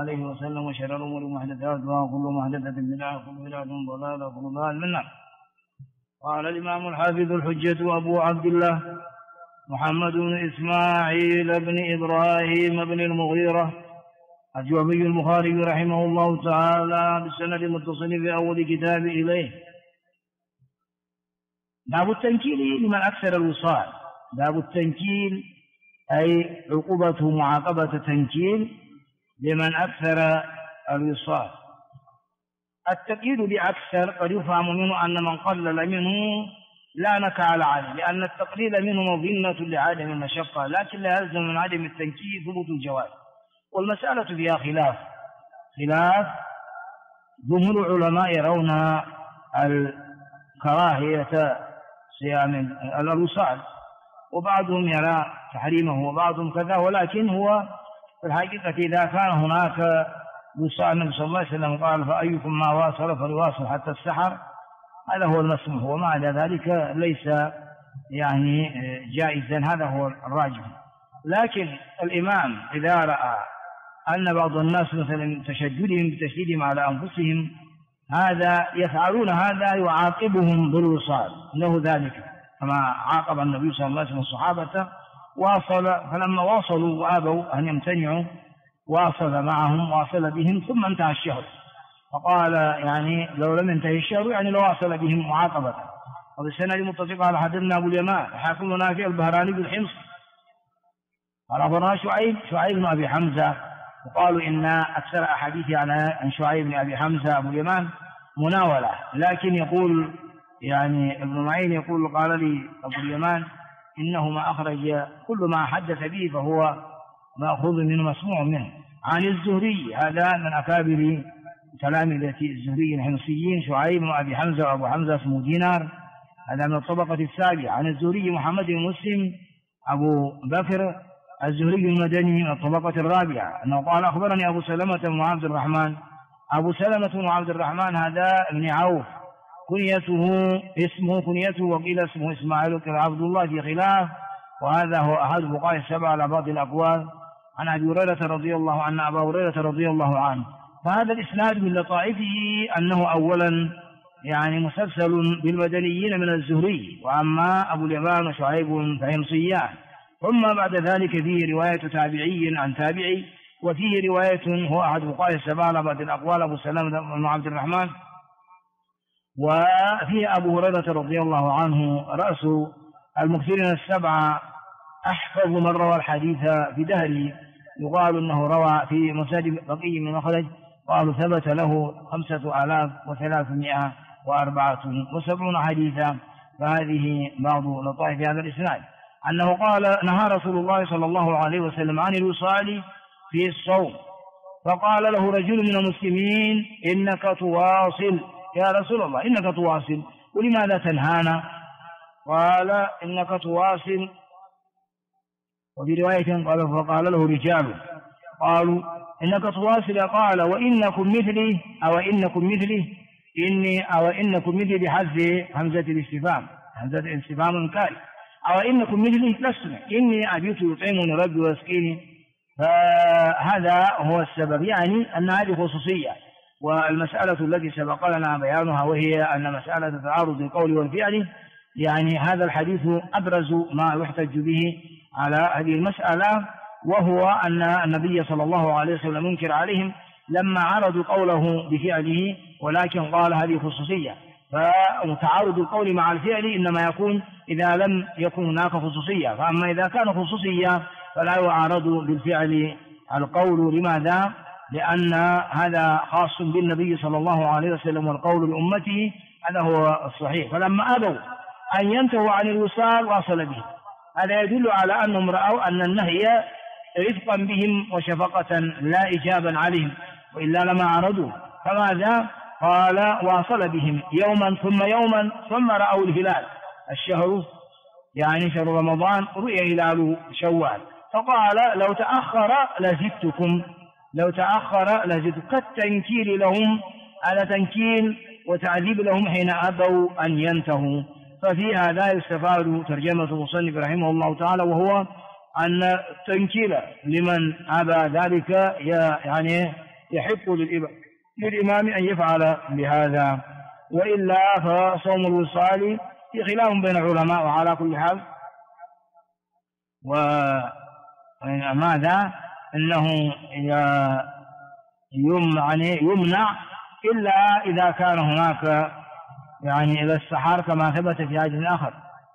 عليه وسلم وشر الأمور محدثاتها وكل محدثة بدعة وكل بدعة ضلالة وكل ضلال من النار. قال الإمام الحافظ الحجة أبو عبد الله محمد بن إسماعيل بن إبراهيم بن المغيرة الجوفي البخاري رحمه الله تعالى بالسند المتصل في أول كتاب إليه. باب التنكيل لمن أكثر الوصال. باب التنكيل أي عقوبة معاقبة تنكيل لمن أكثر الوصال. التقييد بأكثر قد يفهم منه أن من قلل منه لا نكال عليه، لأن التقليل منه مظنة لعدم المشقة، لكن لا يلزم من عدم التنكيل ثبوت الجواز. والمسألة فيها خلاف جمهور العلماء يرون الكراهية صيام الوصال، وبعضهم يرى تحريمه وبعضهم كذا، ولكن هو في الحقيقة إذا كان هناك وصال النبي صلى الله عليه وسلم قال فأيكم ما واصل فليواصل حتى السحر، هذا هو المسموح، ومع ذلك ليس يعني جائزا، هذا هو الراجح. لكن الإمام إذا رأى أن بعض الناس مثلا تشددهم بتشديدهم على أنفسهم هذا يفعلون هذا يعاقبهم بالوصال له ذلك، كما عاقب النبي صلى الله عليه وسلم الصحابة واصل، فلما واصلوا وأبوا أن يمتنعوا واصل معهم واصل بهم ثم انتهى الشهر، فقال يعني لو لم ينتهي الشهر يعني لو واصل بهم معاقبة. وبالسند المتفق على حدثنا أبو اليمان حاكم نافع البهراني بالحمص قال أخبرنا شعيب بن أبي حمزة، وقالوا إن أكثر أحاديث عن شعيب بن أبي حمزة أبو اليمان مناولة، لكن يقول يعني ابن معين يقول قال لي أبو اليمان إنه ما أخرج كل ما حدث به فهو مأخوذ منه مسموع منه. عن الزهري، هذا من أكابر تلامذة الزهري الحمصيين، شعيب بن أبي حمزة وأبو حمزة اسمه دينار، هذا من الطبقة السابعة. عن الزهري محمد بن مسلم أبو بكر الزهري المدني من الطبقة الرابعة أنه قال أخبرني أبو سلمة بن عبد الرحمن. أبو سلمة بن عبد الرحمن هذا ابن عوف، كنيته وقيل اسمه إسماعيل بن عبد الله في خلاف، وهذا هو أحد فقهاء السبعة على بعض الأقوال. عن أبي هريرة رضي الله عنه أبا هريرة رضي الله عنه. فهذا الإسناد من لطائفه أنه أولا يعني مسلسل بالمدنيين من الزهري، وأما أبو اليمان وشعيب فحمصيان، ثم بعد ذلك فيه رواية تابعي عن تابعي، وفيه رواية هو أحد فقهاء السبعة على بعض الأقوال أبو سلمة بن عبد الرحمن، وفيه أبو هريرة رضي الله عنه رأس المكثرين السبعة أحفظ من روى الحديث في دهره، يقال أنه روى في مسند بقي من مخرج، قالوا ثبت له 5374 حديثا. فهذه بعض لطائف هذا الإسناد أنه قال نهى رسول الله صلى الله عليه وسلم عن الوصال في الصوم، فقال له رجل من المسلمين إنك تواصل يا رسول الله، إنك تواصل ولماذا تنهانا؟ قال إنك تواصل. وفي رواية قال فقال له رجال قالوا إنك تواصل، قال وإنكم مثلي أو إنكم مثلي أو إنكم مثلي بحذف همزة الاستفهام، همزة الاستفهام انكاري، أو إنكم مثلي لستم إني أبيت يطعمني ربي ويسقيني. فهذا هو السبب، يعني أن هذه خصوصية. والمسألة التي سبق لنا بيانها وهي أن مسألة تعارض القول والفعل، يعني هذا الحديث أبرز ما يحتج به على هذه المسألة، وهو أن النبي صلى الله عليه وسلم منكر عليهم لما عرضوا قوله بفعله، ولكن قال هذه خصوصية. فتعارض القول مع الفعل إنما يكون إذا لم يكن هناك خصوصية، فأما إذا كان خصوصية فلا يعارض بالفعل القول. لماذا؟ لأن هذا خاص بالنبي صلى الله عليه وسلم والقول لأمته، هذا هو الصحيح. فلما أبوا أن ينتهوا عن الوصال واصل به، هذا يدل على أنهم رأوا أن النهي رفقا بهم وشفقة لا إجابا عليهم، وإلا لما عرضوا. فماذا قال؟ واصل بهم يوما ثم يوما ثم رأوا الهلال، الشهر يعني شهر رمضان رؤي هلال شوال، فقال لو تأخر لزدتكم، لو تأخر لزدتكم، كالتنكيل لهم على تنكيل وتعذيب لهم حين أبوا أن ينتهوا. ففي هذا يستفاد ترجمة المصنف رحمه الله تعالى، وهو أن التنكيل لمن أبى ذلك يعني يحق للإمام أن يفعل بهذا، وإلا فصوم الوصال في خلاف بين العلماء. وعلى كل حال وماذا أنه يمنع إلا إذا كان هناك يعني إذا السحار كما ثبت في حديث آخر.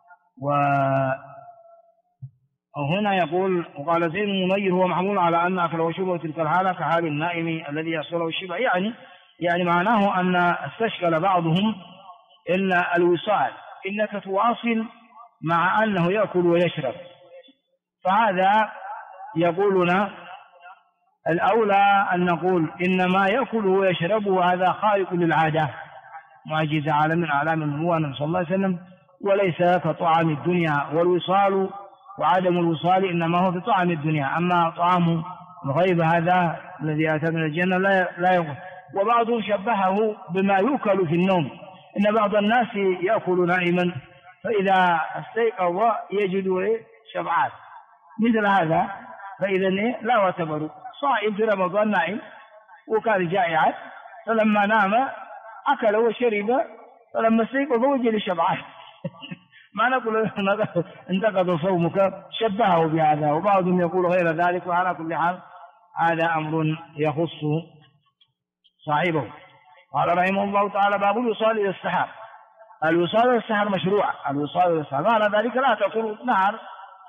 وهنا يقول وقال زيد المنير هو محمول على أن أكل وشرب تلك الحالة كحال النائم الذي يحصله الشبع، يعني معناه أن استشكل بعضهم إلا الوصال إنك تواصل مع أنه يأكل ويشرب، فهذا يقولنا الأولى أن نقول إنما يأكل ويشرب هذا خارق للعادة معجزة عالم من أعلام النبوة صلى الله عليه وسلم، وليس كطعام الدنيا. والوصال وعدم الوصال إنما هو في طعام الدنيا، أما طعام الغيب هذا الذي أتى من الجنة لا يأكل. وبعضهم شبهه بما يؤكل في النوم، إن بعض الناس يأكل نائما فإذا استيقظ يجد شبعات مثل هذا، فإذا لا يعتبر صائم في رمضان نائم وكان جائعا، فلما نام أكل وشرب، فلما استيقظ وجد شبعان ما نقول انتقض صومك، شبهه بهذا. وبعضهم يقول غير ذلك. وعلى كل حال هذا أمر يخص صاحبه. قال رحمه الله تعالى باب الوصال إلى السحر. الوصال إلى السحر مشروع، الوصال إلى السحر معنى ذلك لا تقول نهر.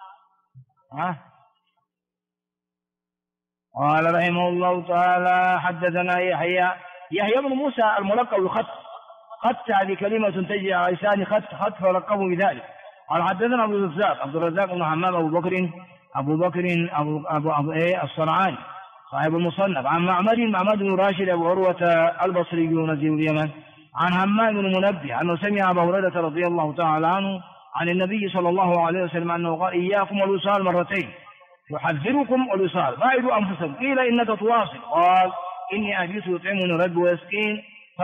قال رحمه الله تعالى حدثنا يحيى بن موسى الملقب خط هذه كلمة تجري على لسان خط فلقبوا بذلك. قال حدثنا عبد الرزاق بن حمام أبو بكر الصنعاني صاحب المصنف عن معمر بن راشد أبو عروة البصري نزيل اليمن عن همام بن منبه أنه سمع أبا هريرة رضي الله تعالى عنه عن النبي صلى الله عليه وسلم أنه قال إياكم والوصال مرتين يحذركم الوصال باعدوا أنفسكم. قيل إنك تواصل، قال إني أبيت يطعمني رب ويسقين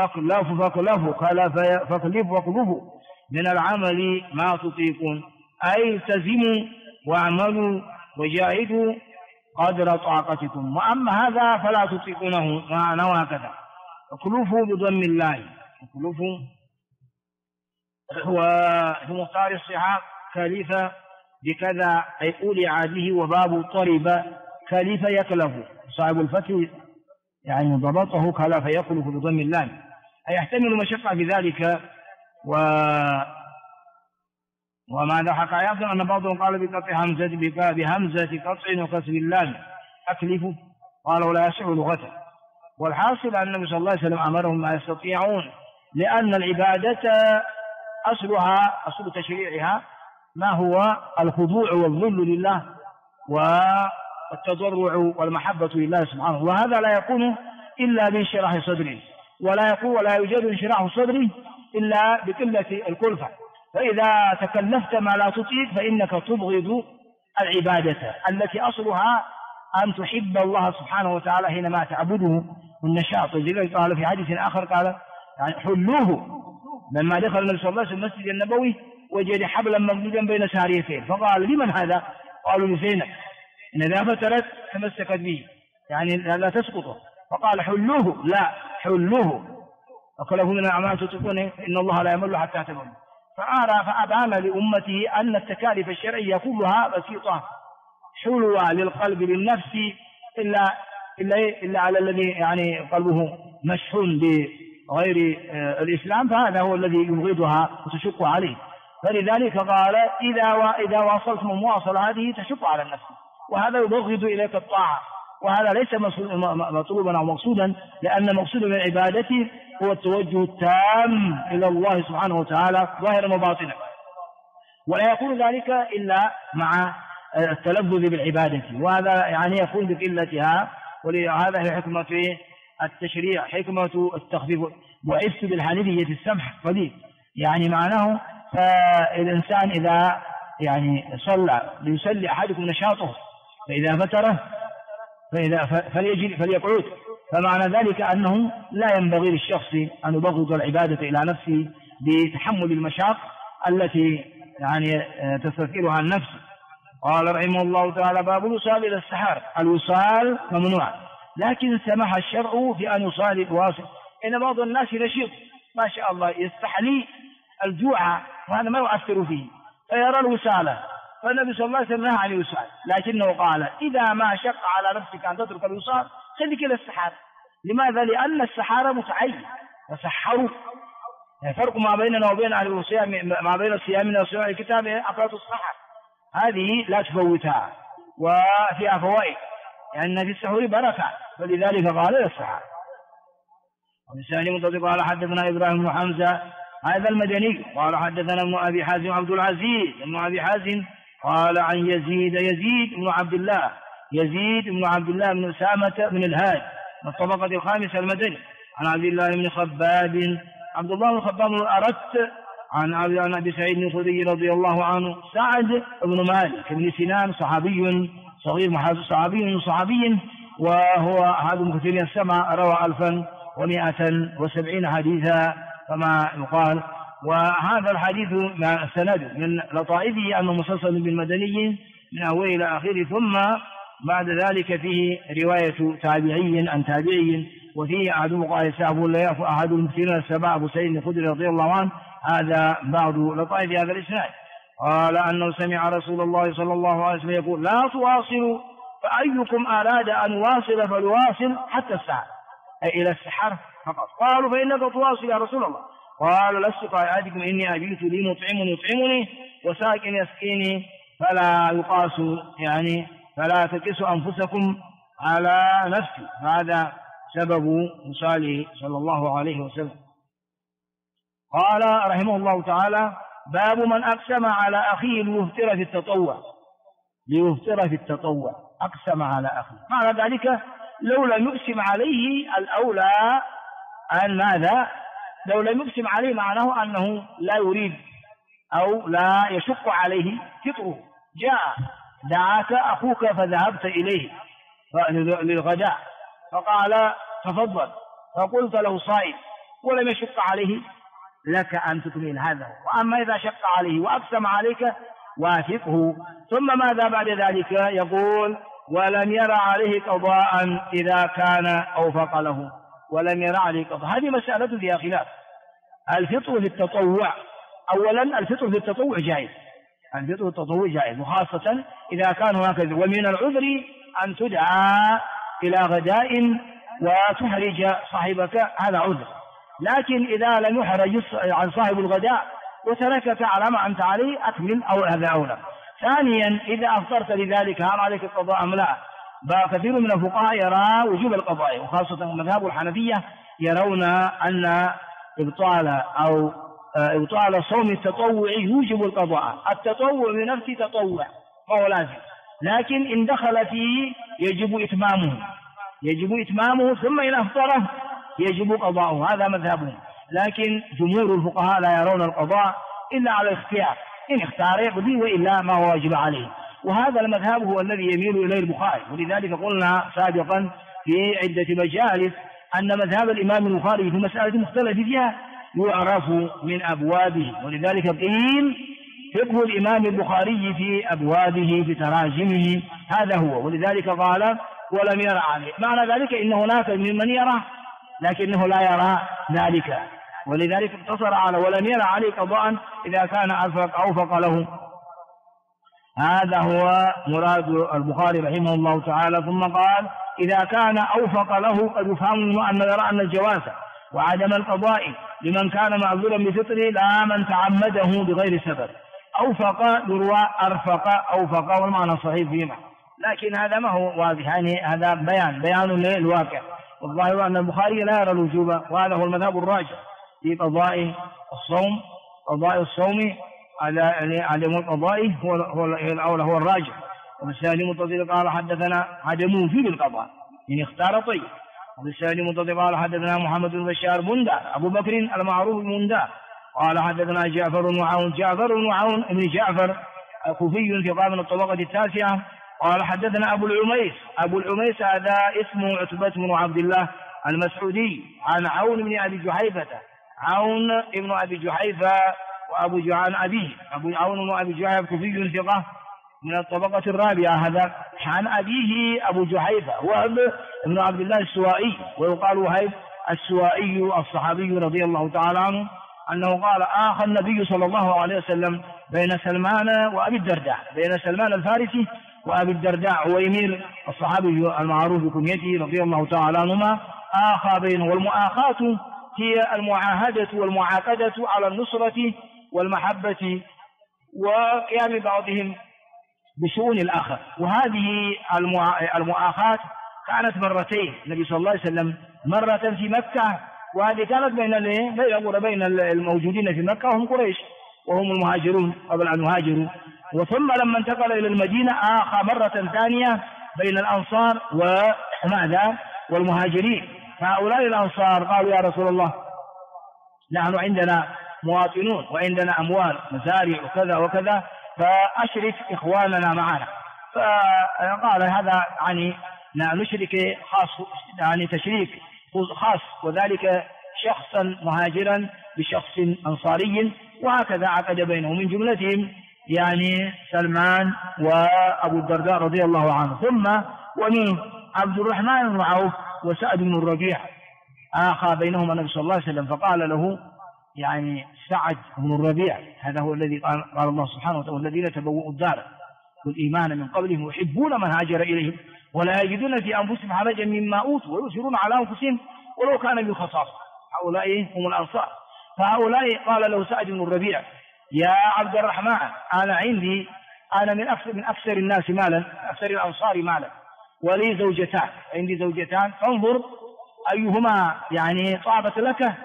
فاكلفوا من العمل ما تطيقون، أي التزموا واعملوا وجاهدوا قدر طاقتكم، وأما هذا فلا تطيقونه معنى هكذا. اكلفوا بضم الله، اكلفوا وفي مختار الصحاح كلفة بكذا أي أولي عاده، وباب طرب كلفة يكلف، صاحب الفتح يعني ضبطه كلفة يكلف بضم الله أي يحتمل مشقة في ذلك. وماذا حكى أيضا أن بعضهم قال بقطع بهمزة قطع وكسر اللام أكلف، قالوا لا يصح لغته. والحاصل أن النبي صلى الله عليه وسلم أمرهم ما يستطيعون، لأن العبادة أصل تشريعها ما هو الخضوع والذل لله والتضرع والمحبة لله سبحانه، وهذا لا يكون إلا بانشراح صدره، ولا يوجد انشراح صدره إلا بقلة الكلفة. فإذا تكلفت ما لا تطيق فإنك تبغض العبادة التي أصلها أن تحب الله سبحانه وتعالى حينما تعبده والنشاط. لذلك قال في حديث آخر قال يعني حلوه، لما دخل النبي صلى الله عليه وسلم المسجد النبوي وجد حبلا ممدودا بين ساريتين، فقال لمن هذا؟ قالوا لزينب، إن إذا فترت تمسكت به يعني لا تسقطه، فقال حلوه، لا حلوه وكله من الأعمال تطيقون إن الله لا يمل حتى تمل. فأبان لأمته أن التكاليف الشرعية كلها بسيطة حلوة للقلب للنفس إلا على الذي يعني قلبه مشحون بغير الإسلام، فهذا هو الذي يبغضها وتشق عليه. فلذلك قال إذا واصلتم المواصلة هذه تشق على النفس، وهذا يبغض إليك الطاعة، وهذا ليس مطلوبا أو مقصودا، لأن مقصود من عبادته هو التوجه التام إلى الله سبحانه وتعالى ظاهرا وباطنا، ولا يكون ذلك إلا مع التلذذ بالعبادة، وهذا يعني يكون بقلتها. ولهذا هي حكمة التشريع، حكمة التخفيف. وعفت بالحنيفية السمح قليل، يعني معناه فالإنسان إذا يعني صلى ليسلي أحدكم نشاطه، فإذا فتره فليقعد، فمعنى ذلك أنه لا ينبغي للشخص أن يبغض العبادة إلى نفسه بتحمل المشاق التي يعني تستثيرها النفس. قال رحمه الله تعالى باب الوصال إلى السحر. الوصال ممنوع، لكن سمح الشرع في أن يصلي واصل. إن بعض الناس نشيط ما شاء الله يستحلي الجوع وهذا ما يؤثر فيه فيرى الوسالة، فالنبي صلى الله عليه وسلم نهى عن الوسال، لكنه قال إذا ما شق على نفسك أن تترك الوسال خليك إلى السحار. لماذا؟ لأن السحار متعين تسحروا. فرق ما بيننا وبين أهل الصيام، ما بين صيامنا وصيام الكتاب أكلة السحر، هذه لا تفوتها وفيها فوائد لأن في السحور بركة، فلذلك قال إلى السحار. ولسان متصل قال حدثنا إبراهيم بن حمزة هذا المدني قال حدثنا ابن أبي حازم عبد العزيز ابن أبي حازم قال عن يزيد بن عبد الله بن أسامة بن الهاد من الطبقة الخامسة المدني عن عبد الله بن خباب عبد الله بن خباب أردت عن أبي سعيد الخدري رضي الله عنه سعد بن مالك بن سنان صحابي صغير صحابي وهو أحد المكثرين السبعة روى 1170 حديثا كما يقال. وهذا الحديث مع السند من لطائفه أنه مسلسل بالمدني من أوله إلى آخره، ثم بعد ذلك فيه رواية تابعي عن تابعي، وفيه أحد قال سعد لا يعفو أحد المكثرين السبعة أبو سعيد الخدري رضي الله عنه. هذا بعض لطائف هذا الإسناد. قال أنه سمع رسول الله صلى الله عليه وسلم يقول لا تواصلوا فأيكم أراد أن يواصل فليواصل حتى السحر، أي إلى السحر فقط. قالوا فإنك تواصل يا رسول الله، قال لست كأحدكم إني أبيت لي مطعم يطعمني وساكن يسقيني فلا يقاس يعني فلا تكسوا أنفسكم على نفسي. هذا سبب وصاله صلى الله عليه وسلم. قال رحمه الله تعالى باب من أقسم على أخيه ليفطر في التطوع أقسم على أخيه. معنى ذلك لو لم يقسم عليه الأولى أن ماذا؟ لو لم يقسم عليه معناه أنه لا يريد أو لا يشق عليه فطره. جاء دعاك أخوك فذهبت إليه للغداء فقال تفضل، فقلت له صائم ولم يشق عليه لك أن تكمل هذا. وأما إذا شق عليه وأقسم عليك وافقه. ثم ماذا بعد ذلك؟ يقول ولم يرى عليه قضاء إذا كان أوفق له. ولم يرى عليه قضاء، هذه مسألة فيها خلاف. الفطر في التطوع أولا الفطر في التطوع جائز، الفطر في التطوع جائز، وخاصة إذا كان هكذا. ومن العذر أن تدعى إلى غداء وتحرج صاحبك، هذا عذر. لكن إذا لم يحرج عن صاحب الغداء وتركك على ما أنت عليه أكمل أو هذا أولى. ثانيا إذا أفطرت لذلك هل عليك القضاء أم لا؟ كثير من الفقهاء يرى وجوب القضاء، وخاصة مذهب الحنفية يرون أن إبطال صوم التطوع يوجب القضاء. التطوع بنفسه تطوع فهو لازم، لكن إن دخل فيه يجب إتمامه ثم إن أفطره يجب قضاؤه، هذا مذهبهم. لكن جمهور الفقهاء لا يرون القضاء إلا على الاختيار، إن اختار يقضي وإلا ما هو واجب عليه. وهذا المذهب هو الذي يميل إليه البخاري، ولذلك قلنا سابقا في عدة مجالس أن مذهب الإمام البخاري في مسألة مختلف فيها يعرف من أبوابه، ولذلك قيل فقه الإمام البخاري في أبوابه في تراجمه، هذا هو. ولذلك قال ولم يرى عليه، معنى ذلك إن هناك ممن يرى لكنه لا يرى ذلك، ولذلك اقتصر على ولم يرى عليه قضاء إذا كان أوفق له. هذا هو مراد البخاري رحمه الله تعالى. ثم قال إذا كان أوفق له قد يفهم منه أن يرى أن الجواز وعدم القضاء لمن كان معذورا بفطره لا من تعمده بغير سبب. أوفق يروى أوفق والمعنى صحيح فيما، لكن هذا ما هو واضح، يعني هذا بيان للواقع. والظاهر أن البخاري لا يرى الوجوب، وهذا هو المذهب الراجح في قضاء الصوم على عدم القضاء هو الراجح. وبالسالي متصل قال حدثنا عدمه في بالقضاء إن اختار طيب. وبالسالي متصل قال حدثنا محمد بن بشار بندار أبو بكر المعروف بندار قال حدثنا جعفر بن عون بن جعفر كوفي ثقة من الطبقة التاسعة قال حدثنا أبو العميس هذا اسمه عتبة بن عبد الله المسعودي عن عون بن أبي جحيفة وأبو جعان أبيه عون بن أبي جحيفة كوفي ثقة من الطبقة الرابعة. هذا عن أبيه أبو جحيفة وهب بن عبد الله السوائي، ويقال وهيب السوائي الصحابي رضي الله تعالى عنه أنه قال آخى النبي صلى الله عليه وسلم بين سلمان وأبي الدرداء، بين سلمان الفارسي وأبي الدرداء عويمر الصحابي المعروف بكنيته رضي الله تعالى عنهما، آخى بينه. والمؤاخاة هي المعاهدة والمعاقدة على النصرة والمحبة وقيام بعضهم بشؤون الآخر. وهذه المؤاخاة كانت مرتين، النبي صلى الله عليه وسلم مرة في مكة، وهذه كانت بين الموجودين في مكة وهم قريش وهم المهاجرون قبل أن يهاجروا، وثم لما انتقل إلى المدينة آخى مرة ثانية بين الأنصار وماذا والمهاجرين. فهؤلاء الأنصار قالوا يا رسول الله نحن عندنا مواطنون وعندنا أموال مزارع وكذا وكذا، فأشرك إخواننا معنا. فقال هذا يعني نشرك خاص، يعني تشريك خاص، وذلك شخصا مهاجرا بشخص أنصاري، وهكذا عقد بينهم من جملتهم يعني سلمان وأبو الدرداء رضي الله عنه. ثم ومن عبد الرحمن بن عوف وسعد بن الربيع آخى بينهما النبي صلى الله عليه وسلم، فقال له يعني سعد بن الربيع هذا هو الذي قال الله سبحانه وتعالى والذين تبوؤوا الدار والإيمان من قبلهم يحبون من هاجر إليهم ولا يجدون في أنفسهم حرجا مما أوتوا ويؤثرون على أنفسهم ولو كان بهم خصاصة. هؤلاء هم الأنصار. فهؤلاء قال له سعد بن الربيع يا عبد الرحمن أنا من أكثر الناس مالا، أكثر الأنصار مالا، ولي زوجتان، عندي زوجتان، فانظر أيهما يعني طابت لك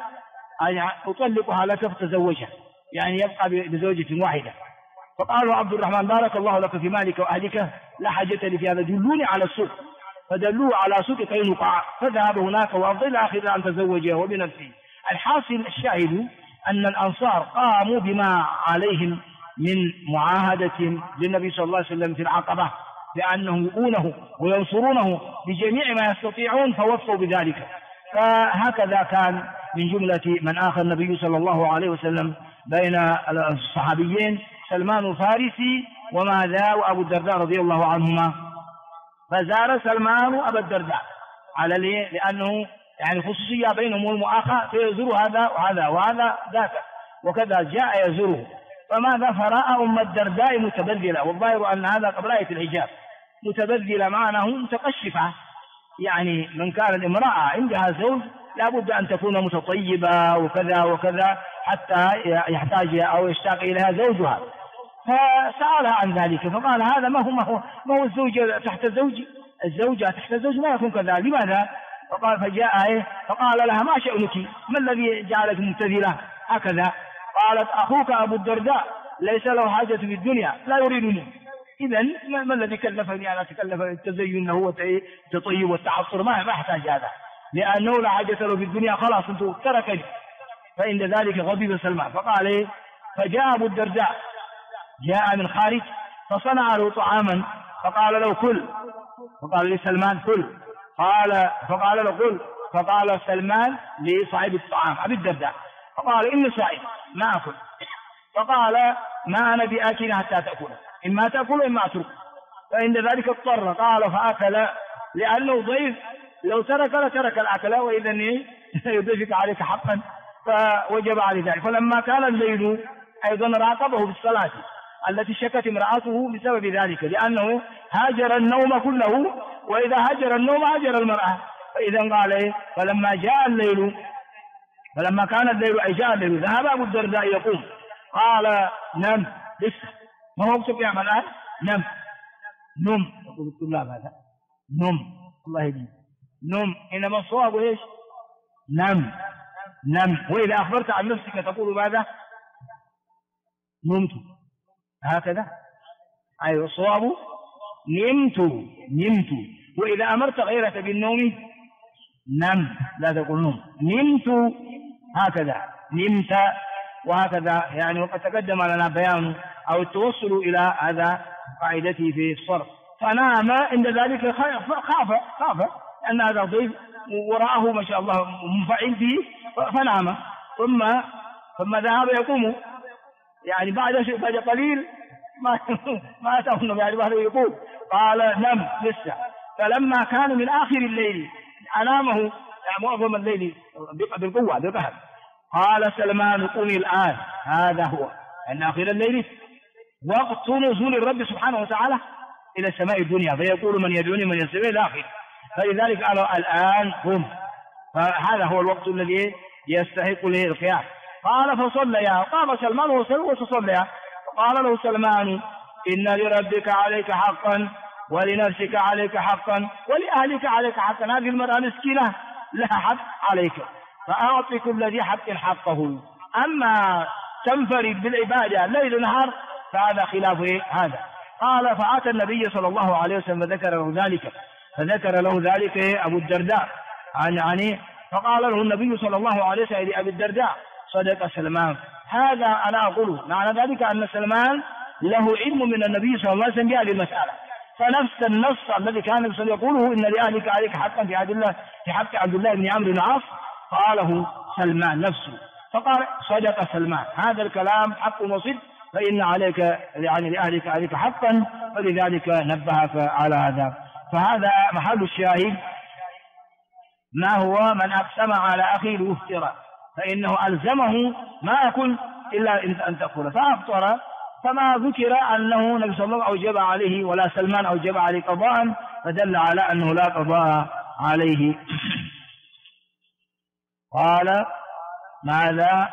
أطلقها لك فتزوجها، يعني يبقى بزوجة واحدة. فقالوا عبد الرحمن بارك الله لك في مالك وأهلك لا حاجة لي في هذا، دلوني على السوق. فدلوه على سوق قينقاع، فذهب هناك وأفضل آخر أن تزوجه وبنفسه. الحاصل الشاهد أن الأنصار قاموا بما عليهم من معاهدة للنبي صلى الله عليه وسلم في العقبة بأنهم يؤونه وينصرونه بجميع ما يستطيعون، فوفوا بذلك. فهكذا كان من جملة من آخى النبي صلى الله عليه وسلم بين الصحابيين سلمان الفارسي وماذا وأبو الدرداء رضي الله عنهما. فزار سلمان أبا الدرداء على لأنه يعني خصوصية بينهم المؤاخاة، فيزور هذا وهذا وهذا ذاك وكذا جاء يزوره. فماذا فرأى أم الدرداء متبذلة، والظاهر أن هذا قبل آية الحجاب، متبذلة معناه متقشفة، يعني من كان الامرأة عندها زوج لابد أن تكون متطيبة وكذا وكذا حتى يحتاج أو يشتاق إليها زوجها. فسألها عن ذلك فقال هذا ما هو الزوجة تحت زوج، الزوجة تحت زوج ما يكون كذا، لماذا؟ فقال فجاء فقال لها ما شأنك، ما الذي جعلك مبتذلة هكذا؟ قالت أخوك أبو الدرداء ليس له حاجة في الدنيا لا يريدني، إذن ما الذي كلفني أن أتكلف التزين هو التطيب والتحصر، ما أحتاج هذا، لأنه لا حاجة له في الدنيا، خلاص أنت تركني. فعند ذلك غضب سلمان فقال فجاء أبو الدرداء جاء من خارج فصنع له طعاما فقال له كل، فقال لسلمان كل، فقال له كل، فقال سلمان لصاحب الطعام أبي الدرداء فقال إني صائم ما أكل، فقال ما أنا بآكل حتى تأكل، إما تأكل إما أترك. فعند ذلك اضطر قال فأكل، لأنه ضيف لو ترك لترك الأكل، وإذن يضيفك عليك حقا فوجب على ذلك. فلما كان الليل أيضا راقبه بالصلاة التي شكت امرأته بسبب ذلك، لأنه هاجر النوم كله، وإذا هاجر النوم هاجر المرأة. فإذا قال فلما جاء الليل، فلما كان الليل أي جاء الليل ذهب أبو الدرداء يقوم، قال نم، لسه ما هو وقتك يعمل الآن، نم يقول الطلاب هذا نم، الله يهديك نم، إنما الصواب إيش؟ نم. وإذا أخبرت عن نفسك تقول ماذا؟ نمت، هكذا. أيوة الصواب نمت. وإذا أمرت غيرك بالنوم نم، لا تقول نمت هكذا، نمت وهكذا. يعني وقد تقدم لنا بيان أو التوصل إلى هذا قاعدته في الصرف. فنام عند ذلك خاف أن هذا ضيف ورآه ما شاء الله منفعل به فنام. ثم ذهب يقوم، يعني بعد قليل ما أتاه النبي عليه الصلاة والسلام يقول. قال نم لسه. فلما كان من آخر الليل أنامه معظم الليل بالقوة بالقهر. قال سلمان قومي الآن، هذا هو أن آخر الليل وقت نزول الرب سبحانه وتعالى إلى السماء الدنيا، فيقول من يدعوني من يستمع الآخر، فلذلك قالوا الآن قم، فهذا هو الوقت الذي يستحق له القيام. قال فصليا، قام سلمان وصليا. قال له سلمان إن لربك عليك حقا ولنفسك عليك حقا ولأهلك عليك حقا، هذه المرأة مسكينة لها حق عليك، فأعط كل ذي حق حقه. أما تنفرد بالعبادة ليل نهار فهذا خلاف هذا. قال فأتى النبي صلى الله عليه وسلم فذكر له ذلك أبو الدرداء عني، فقال له النبي صلى الله عليه وسلم لأبي الدرداء صدق سلمان، هذا أنا أقوله. معنى ذلك أن سلمان له علم من النبي صلى الله عليه وسلم بهذه المسألة، فنفس النص الذي كان النبي يقوله إن لأهلك عليك حقا في حق عبد الله بن عمرو بن العاص قاله سلمان نفسه، فقال صدق سلمان، هذا الكلام حق وصدق، فإن عليك يعني لأهلك عليك حقا، فلذلك نبهك على هذا. فهذا محل الشاهد، ما هو من أقسم على أخيه الوفترة فإنه ألزمه ما أكل إلا أن تأكل، فأفطر، فما ذكر أنه نبي صلى الله عليه وسلم أوجب عليه ولا سلمان أوجب عليه قضاء، فدل على أنه لا قضاء عليه. قال ماذا؟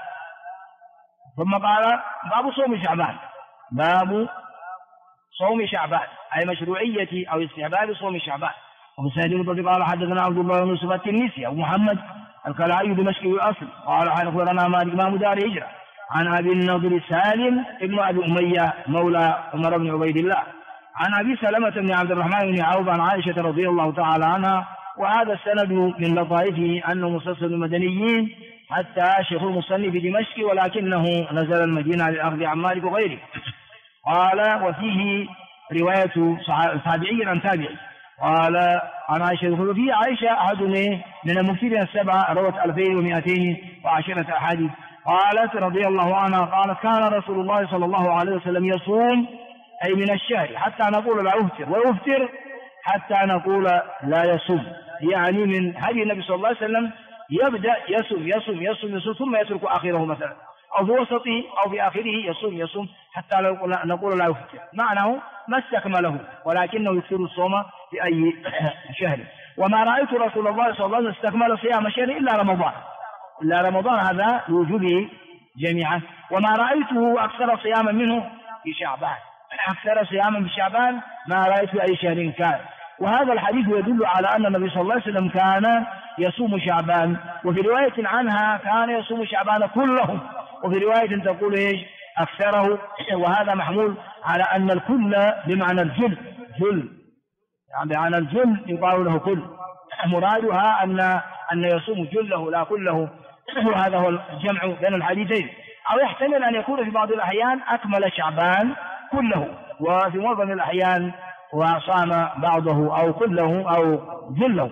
ثم قال باب صوم شعبان، باب صوم شعبان أي مشروعية أو استحباب صوم شعبان. وبسند المطلق قال حدثنا عبد الله بن يوسف التنيسي أبو محمد الكلاعي دمشقي الأصل قال أخبرنا مالك إمام دار هجرة عن أبي النضر سالم ابن أبي أمية مولى عمر بن عبيد الله عن أبي سلمة بن عبد الرحمن بن عوف عن عائشة رضي الله تعالى عنها. وهذا السند من لطائفه أنه مسلسل المدنيين حتى شيخ المصنف في دمشق، ولكنه نزل المدينة للأخذ عن مالك وغيره. قال وفيه رواية تابعي عن تابعي قال عن عائشة، فيه عائشة أحد من المكثرين السبعة روت 2210 أحاديث. قالت رضي الله عنها قالت كان رسول الله صلى الله عليه وسلم يصوم أي من الشهر حتى نقول لا يفطر، ويفطر حتى نقول لا يصوم، يعني من هدي النبي صلى الله عليه وسلم يبدأ يصوم ثم يترك آخره مثلا، أو في وسطه أو في آخره يصوم حتى نقول لا يفطر، معناه ما استكمله، ولكنه يكثر الصوم في أي شهر. وما رأيت رسول الله صلى الله عليه وسلم استكمل صيام شهر إلا رمضان هذا لوجوبه جميعا. وما رأيته أكثر صياما منه في شعبان، أكثر صياما في شعبان ما رأيت في أي شهر كان. وهذا الحديث يدل على أن النبي صلى الله عليه وسلم كان يصوم شعبان، وفي رواية عنها كان يصوم شعبان كله، وفي رواية تقول إيش أكثره، وهذا محمول على أن الكل بمعنى الجل، يعني بمعنى الجل يقال له كل، مرادها أن يصوم جله لا كله، وهذا هو الجمع بين الحديثين. أو يحتمل أن يكون في بعض الأحيان أكمل شعبان كله، وفي معظم الأحيان وصام بعضه أو كله أو جله.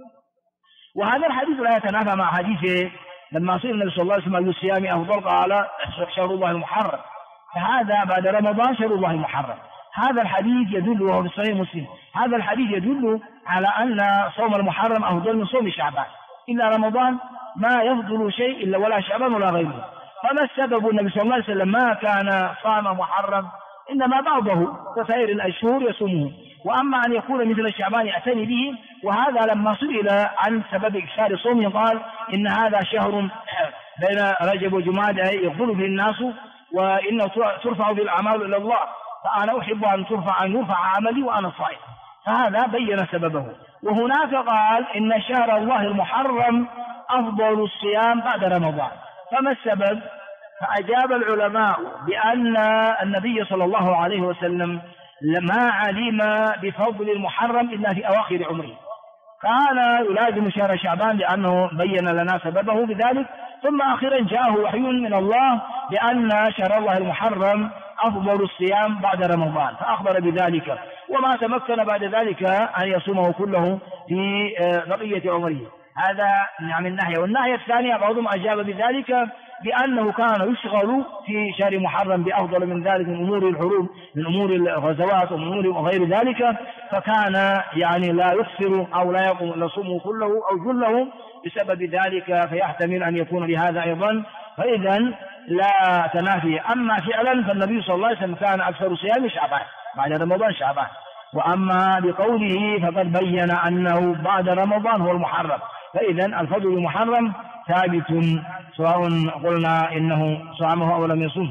وهذا الحديث لا يتنافى مع حديثه لما سئل النبي صلى الله عليه وسلم أي الصيام أفضل قال شهر الله المحرم، فهذا بعد رمضان شهر الله المحرم. هذا الحديث يدل، وهو في صحيح مسلم، هذا الحديث يدل على أن صوم المحرم أفضل من صوم شعبان، إلا رمضان ما يفضل شيء إلا ولا شعبان ولا غيره. فما السبب؟ النبي صلى الله عليه وسلم ما كان صام محرم، إنما بعضه كسائر الأشهر يصومه، وأما أن يكون مثل الشعبان يعتني به. وهذا لما سئل عن سبب إكثار صومه قال إن هذا شهر بين رجب وجمادى يغفل فيه الناس، وإنه ترفع به الأعمال إلى الله، فأنا أحب أن يرفع عملي وأنا صائم، فهذا بين سببه. وهناك قال إن شهر الله المحرم أفضل الصيام بعد رمضان، فما السبب؟ فأجاب العلماء بأن النبي صلى الله عليه وسلم لما علم بفضل المحرم إلا في أواخر عمره، كان يلازم شهر شعبان لأنه بين لنا سببه بذلك، ثم أخيرا جاءه وحي من الله بأن شهر الله المحرم أفضل الصيام بعد رمضان، فأخبر بذلك، وما تمكن بعد ذلك أن يصومه كله في بقية عمره. هذا من الناحية. والناحية الثانية بعضهم أجاب بذلك بأنه كان يشغل في شهر محرم بأفضل من ذلك من أمور الحروب، من أمور الغزوات ومن أمور غير ذلك، فكان يعني لا يكثر أو لا يصوم كله أو جله بسبب ذلك، فيحتمل أن يكون لهذا أيضا، فإذا لا تنافي. أما فعلا فالنبي صلى الله عليه وسلم كان أكثر صيام شعبان، بعد رمضان شعبان، وأما بقوله فقد بين أنه بعد رمضان هو المحرم، فإذا الفضل المحرم ثابت سواء قلنا إنه صامه أو لم يصوم.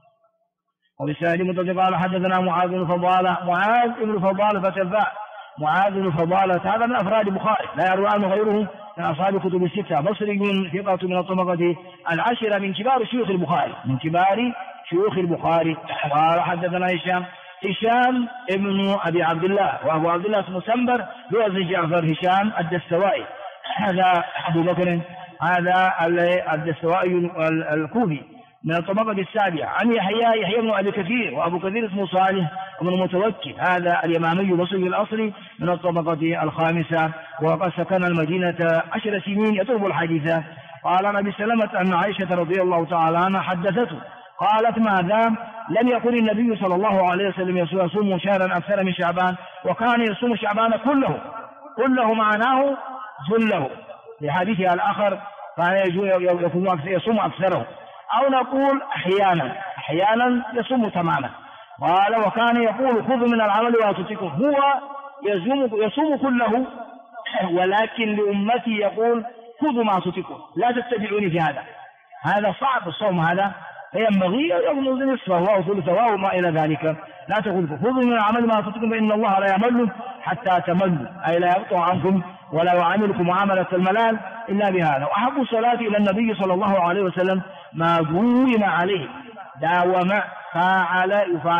وبالسند متصل قال حدثنا معاذ بن فضالة، معاذ بن فضالة فتبع، معاذ بن فضالة هذا من أفراد البخاري لا يروى عنه غيره من أصحاب كتب الستة، بصري ثقة من الطبقة العشرة من كبار شيوخ البخاري، من كبار شيوخ البخاري. قال حدثنا هشام ابن أبي عبد الله، وأبو عبد الله اسمه سنبر بوزن جعفر، هشام الدستوائي، هذا أبو بكر، هذا الدستوائي الكوفي من الطبقة السابعة. عن يحيى بن أبي كثير، وأبو كثير اسمه صالح بن متوكل، هذا اليمامي بصري الأصلي من الطبقة الخامسة، وقد سكن المدينة 10 سنين يطلب الحديث. قال عن أبي سلمة أن عائشة رضي الله تعالى عنها حدثته قالت ماذا لم يكن النبي صلى الله عليه وسلم يصوم شهرا أكثر من شعبان، وكان يصوم شعبان كله معناه جله، لحديثه الآخر كان يصوم أكثره، أو نقول أحيانا يصوم تماما. قال وكان يقول خذوا من العمل وأتتكم، هو يصوم كله، ولكن لأمتي يقول خذوا ما أتتكم، لا تتبعوني في هذا صعب الصوم، هذا فينبغي يغض نصفه أو ثلثه أو ما إلى ذلك، لا تقول خذوا من العمل ما أتتكم فإن الله لا يمل حتى تملوا، أي لا يقطع عنكم ولا يعاملكم معاملة الملال إلا بهذا. وأحب الصلاة إلى النبي صلى الله عليه وسلم ما دوم عليه، داوم فاعل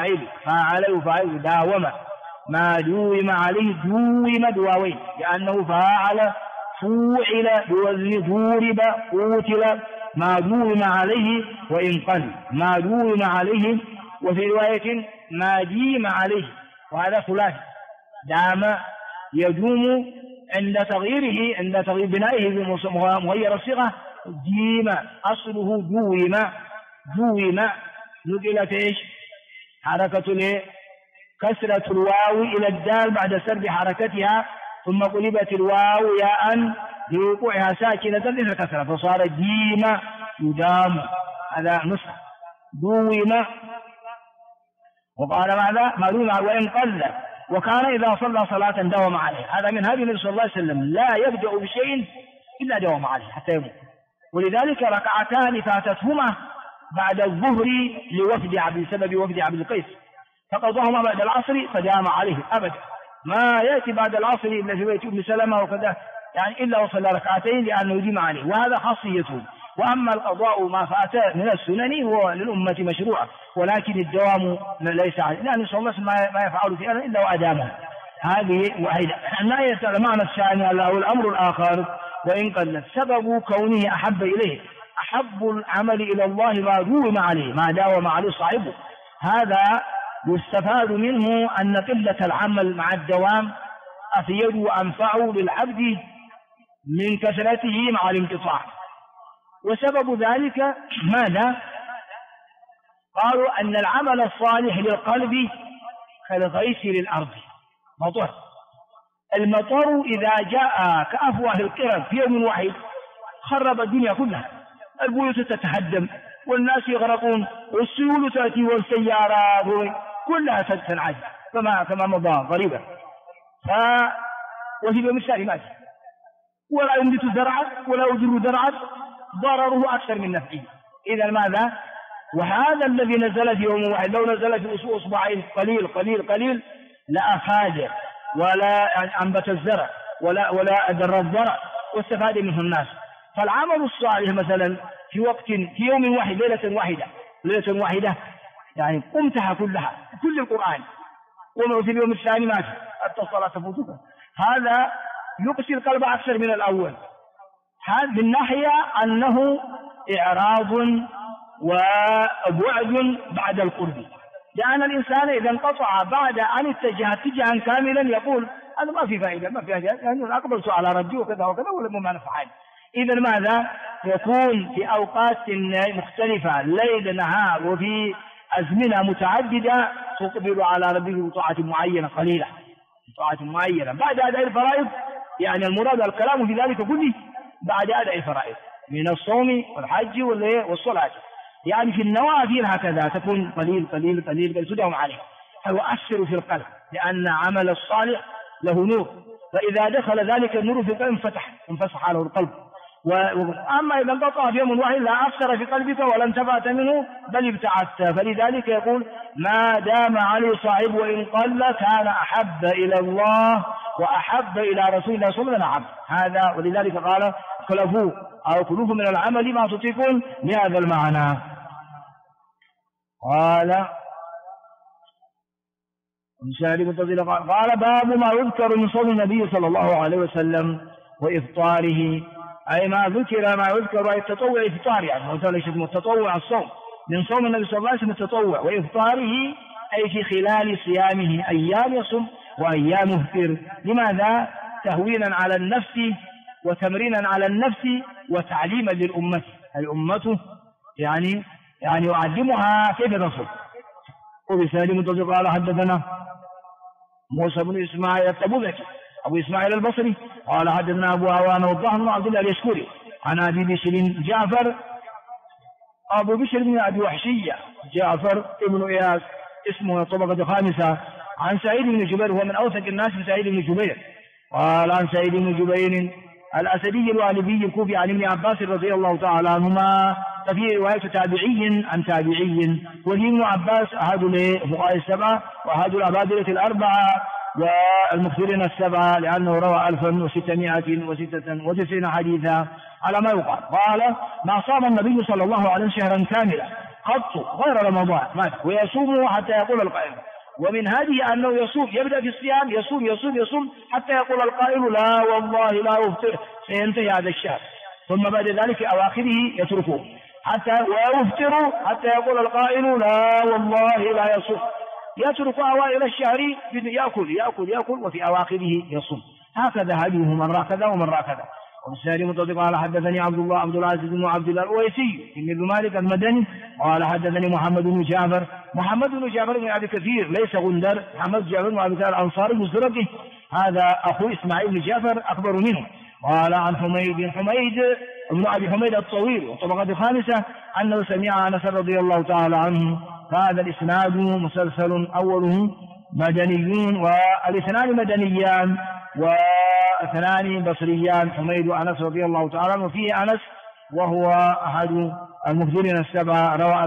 يفاعل داوم، ما دوم عليه دوم دواوين، لأنه فاعل فوعل بوزن ضورب قوتل، ما دوم عليه وإن قل، ما دوم عليه، وفي رواية ما ديم عليه، وهذا ثلاثي، دام يدوم عند تغيير بنائه بمغير الصيغة، ديم أصله دوم نقلت إيش حركة كسرة الواو إلى الدال بعد سرد حركتها، ثم قلبت الواو ياء لوقوعها ساكنة إذا كسرة فصار ديم يدام، هذا نصف دوم. وقال ماذا ما دون وإن قل، وكان إذا صلى صلاة داوم عليه، هذا من هدي النبي صلى الله عليه وسلم، لا يبدأ بشيء إلا داوم عليه حتى يموت. ولذلك ركعتان فاتتهما بعد الظهر بسبب وفد عبد القيس، فقضاهما بعد العصر فدام عليه أبدا، ما يأتي بعد العصر إلا في بيت أم سلمة وكذا يعني إلا وصلى ركعتين لأنه يديم عليه، وهذا خاصيته. وأما القضاء ما فات من السنن هو للأمة مشروع، ولكن الدوام ليس عليه، لأن صلى الله عليه وسلم ما يفعل في إلا وأدامه. هذه واحدة. المعنى الثاني أو الأمر الآخر وإن قلت، سبب كونه أحب إليه، أحب العمل إلى الله ما دوم عليه، ما داوم عليه صاحبه. هذا يستفاد منه أن قلة العمل مع الدوام أفيد وأنفع للعبد من كثرته مع الانقطاع. وسبب ذلك ماذا؟ قالوا أن العمل الصالح للقلب كالغيث للأرض، المطر إذا جاء كأفواه القرب في يوم واحد خرب الدنيا كلها، البيوت تتهدم والناس يغرقون والسيول تأتي والسيارات كلها تنعج كما مضى قريبا. وفي اليوم الثاني مات، ولا ينبت زرعا ولا يجر زرعا، ضرره أكثر من نفعه. إذا ماذا؟ وهذا الذي نزل في يوم واحد لو نزل في أصبعين قليل قليل قليل لأفاد ولا أنبت الزرع ولا أدر الزرع واستفاد منه الناس. فالعمل الصالح مثلا في يوم واحد ليلة واحدة يعني قمتها كلها كل القرآن، وفي اليوم الثاني مات حتى الصلاة تفوتك، هذا يقسي القلب أكثر من الأول. من ناحية أنه إعراض وبعد بعد القرب، لأن الإنسان إذا انقطع بعد أن اتجه اتجاها كاملا يقول هذا ما في فائدة، ما في فائدة، يعني أقبلت على ربي وكذا وكذا ولم ما نفعل. إذا ماذا؟ يكون في أوقات مختلفة ليل نهار وفي أزمنة متعددة تقبل على ربه بطاعة معينة قليلة، بطاعة معينة بعد أداء الفرائض. يعني المراد الكلام في ذلك كله بعد أداء الفرائض من الصوم والحج والصلاة. يعني في النوافل هكذا تكون قليل قليل قليل قليل تداوم عليها، فيؤثر في القلب لأن عمل الصالح له نور، فإذا دخل ذلك النور في القلب انفسح له القلب. وأما إذا انقطع في يوم واحد لا أثر في قلبك ولا انتفعت منه بل ابتعدت. فلذلك يقول ما دام عليه صاحب وإن قل كان أحب إلى الله وأحب إلى رسول الله صلى الله عليه وسلم هذا. ولذلك قال كلفوا أو كلوه من العمل ما تطيقون لهذا المعنى. قال باب ما يذكر من صوم النبي صلى الله عليه وسلم وإفطاره، أي ما يذكر أي التطوع إفطار، يعني التطوع الصوم من صوم النبي صلى الله عليه وسلم التطوع، وإفطاره أي في خلال صيامه أيام يصوم وأيام يفطر. لماذا؟ تهوينا على النفس وتمرينا على النفس وتعليما للأمة، الأمة يعني يعلمها كيف تصوم. وبسند متصل قال حدثنا موسى بن إسماعيل التبوذكي أبو إسماعيل البصري قال حدثنا أبو عوانة والضحى بن عبد الله اليشكري عن أبي بشر جعفر أبو بشر بن أبي وحشية جعفر ابن إياس اسمه طبقة خامسة عن سعيد بن جبير، هو من أوثق الناس من سعيد بن جبير. قال عن سعيد بن جبير الأسدي الوالبي الكوفي عن ابن عباس رضي الله تعالى عنهما، ففي رواية تابعي عن تابعي، وهي ابن عباس أحد الفقهاء السبعة وأحد الأبادلة الأربعة والمكثرين السبعة، لأنه روى 1696 حديثا على ما يقال. قال ما صام النبي صلى الله عليه وسلم شهرا كاملا قط غير رمضان ويصوم حتى يقول القائل. ومن هذه أنه يصوم، يبدأ في الصيام يصوم يصوم يصوم حتى يقول القائل لا والله لا أفطر، سينتهي هذا الشهر، ثم بعد ذلك في أواخره يتركه حتى ويفطر حتى يقول القائل لا والله لا يصوم، يترك أوائل الشهر يأكل وفي أواخره يصوم. هكذا هديه من راكذا ومن راكذا. والسائل متصل قال حدثني عبد العزيز بن عبد الله الأويسي بن مالك المدني قال حدثني محمد بن جعفر بن أبي كثير ليس غندر، محمد جعفر بن أبي كثير الأنصاري الزرقي، هذا أخو إسماعيل بن جعفر أكبر منه. قال عن حميد بن أبي حميد الطويل والطبقة الخامسة أنه سمع أنس رضي الله تعالى عنه. هذا الإسناد مسلسل أوله مدنيون والاثنان مدنيان واثنان بصريان، حميد وأنس رضي الله تعالى عنه، وفيه أنس وهو أحد المكثرين السبعة روى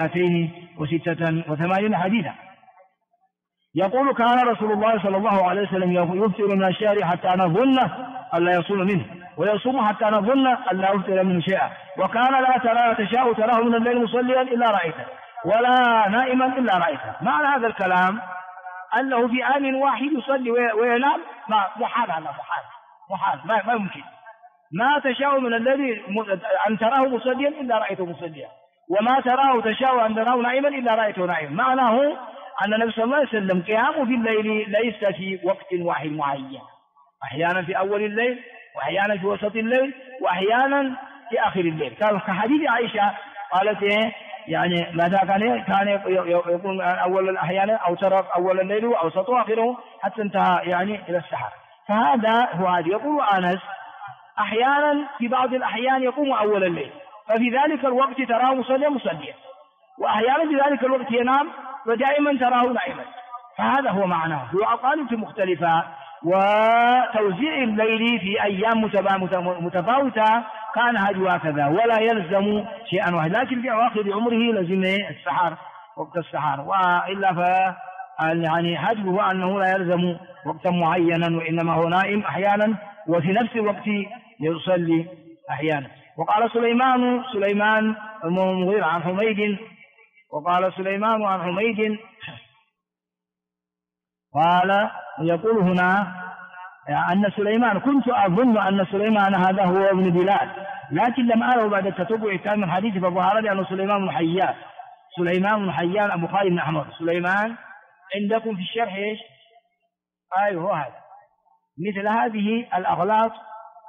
2286 حديثا. يقول كان رسول الله صلى الله عليه وسلم يفطر من الشهر حتى نظن ألا يصوم منه ويصوم حتى نظن ألا يفطر منه شيئا، وكان لا تشاء تراه من الليل مصليا إلا رأيته ولا نائما إلا رأيته. معنى هذا الكلام أنه في آن واحد يصلي وينام محال ما يمكن. ما تشاء من الذي أن تراه مصليا إلا رأيته مصليا، وما تراه تشاء أن تراه نائما إلا رأيته نائما. معناه أن النبي صلى الله عليه وسلم قيامه في الليل ليس في وقت واحد معين، أحيانا في أول الليل وأحيانا في وسط الليل وأحيانا في آخر الليل. كان كحديث عائشة قالت يعني ماذا كان يكون أول الأحيان أو ترى أول الليل وأوسط وآخره حتى انتهى يعني إلى السحر. فهذا هو هذا. يقول أنس أحيانا في بعض الأحيان يقوم أول الليل ففي ذلك الوقت تراه مصليا وأحيانا في ذلك الوقت ينام ودائما تراه نائما. فهذا هو معناه في أوقات مختلفة. وتوزيع الليل في أيام متفاوتة كان هدي هكذا ولا يلزم شيئا واحد، لكن في أواخر عمره لزم السحر وقت السحر، وإلا يعني هديه أنه لا يلزم وقتا معينا وإنما هو نائم أحيانا وفي نفس الوقت يصلي أحيانا. وقال سليمان المغيرة عن حميد قال يقول هنا أن سليمان كنت أظن أن سليمان هذا هو ابن بلال، لكن لم أره بعد التتبع التام من حديث فظهر لي أنه سليمان بن حيان أبو خالد بن أحمد. سليمان عندكم في الشرح إيش؟ أيوه هذا. مثل هذه الأغلاط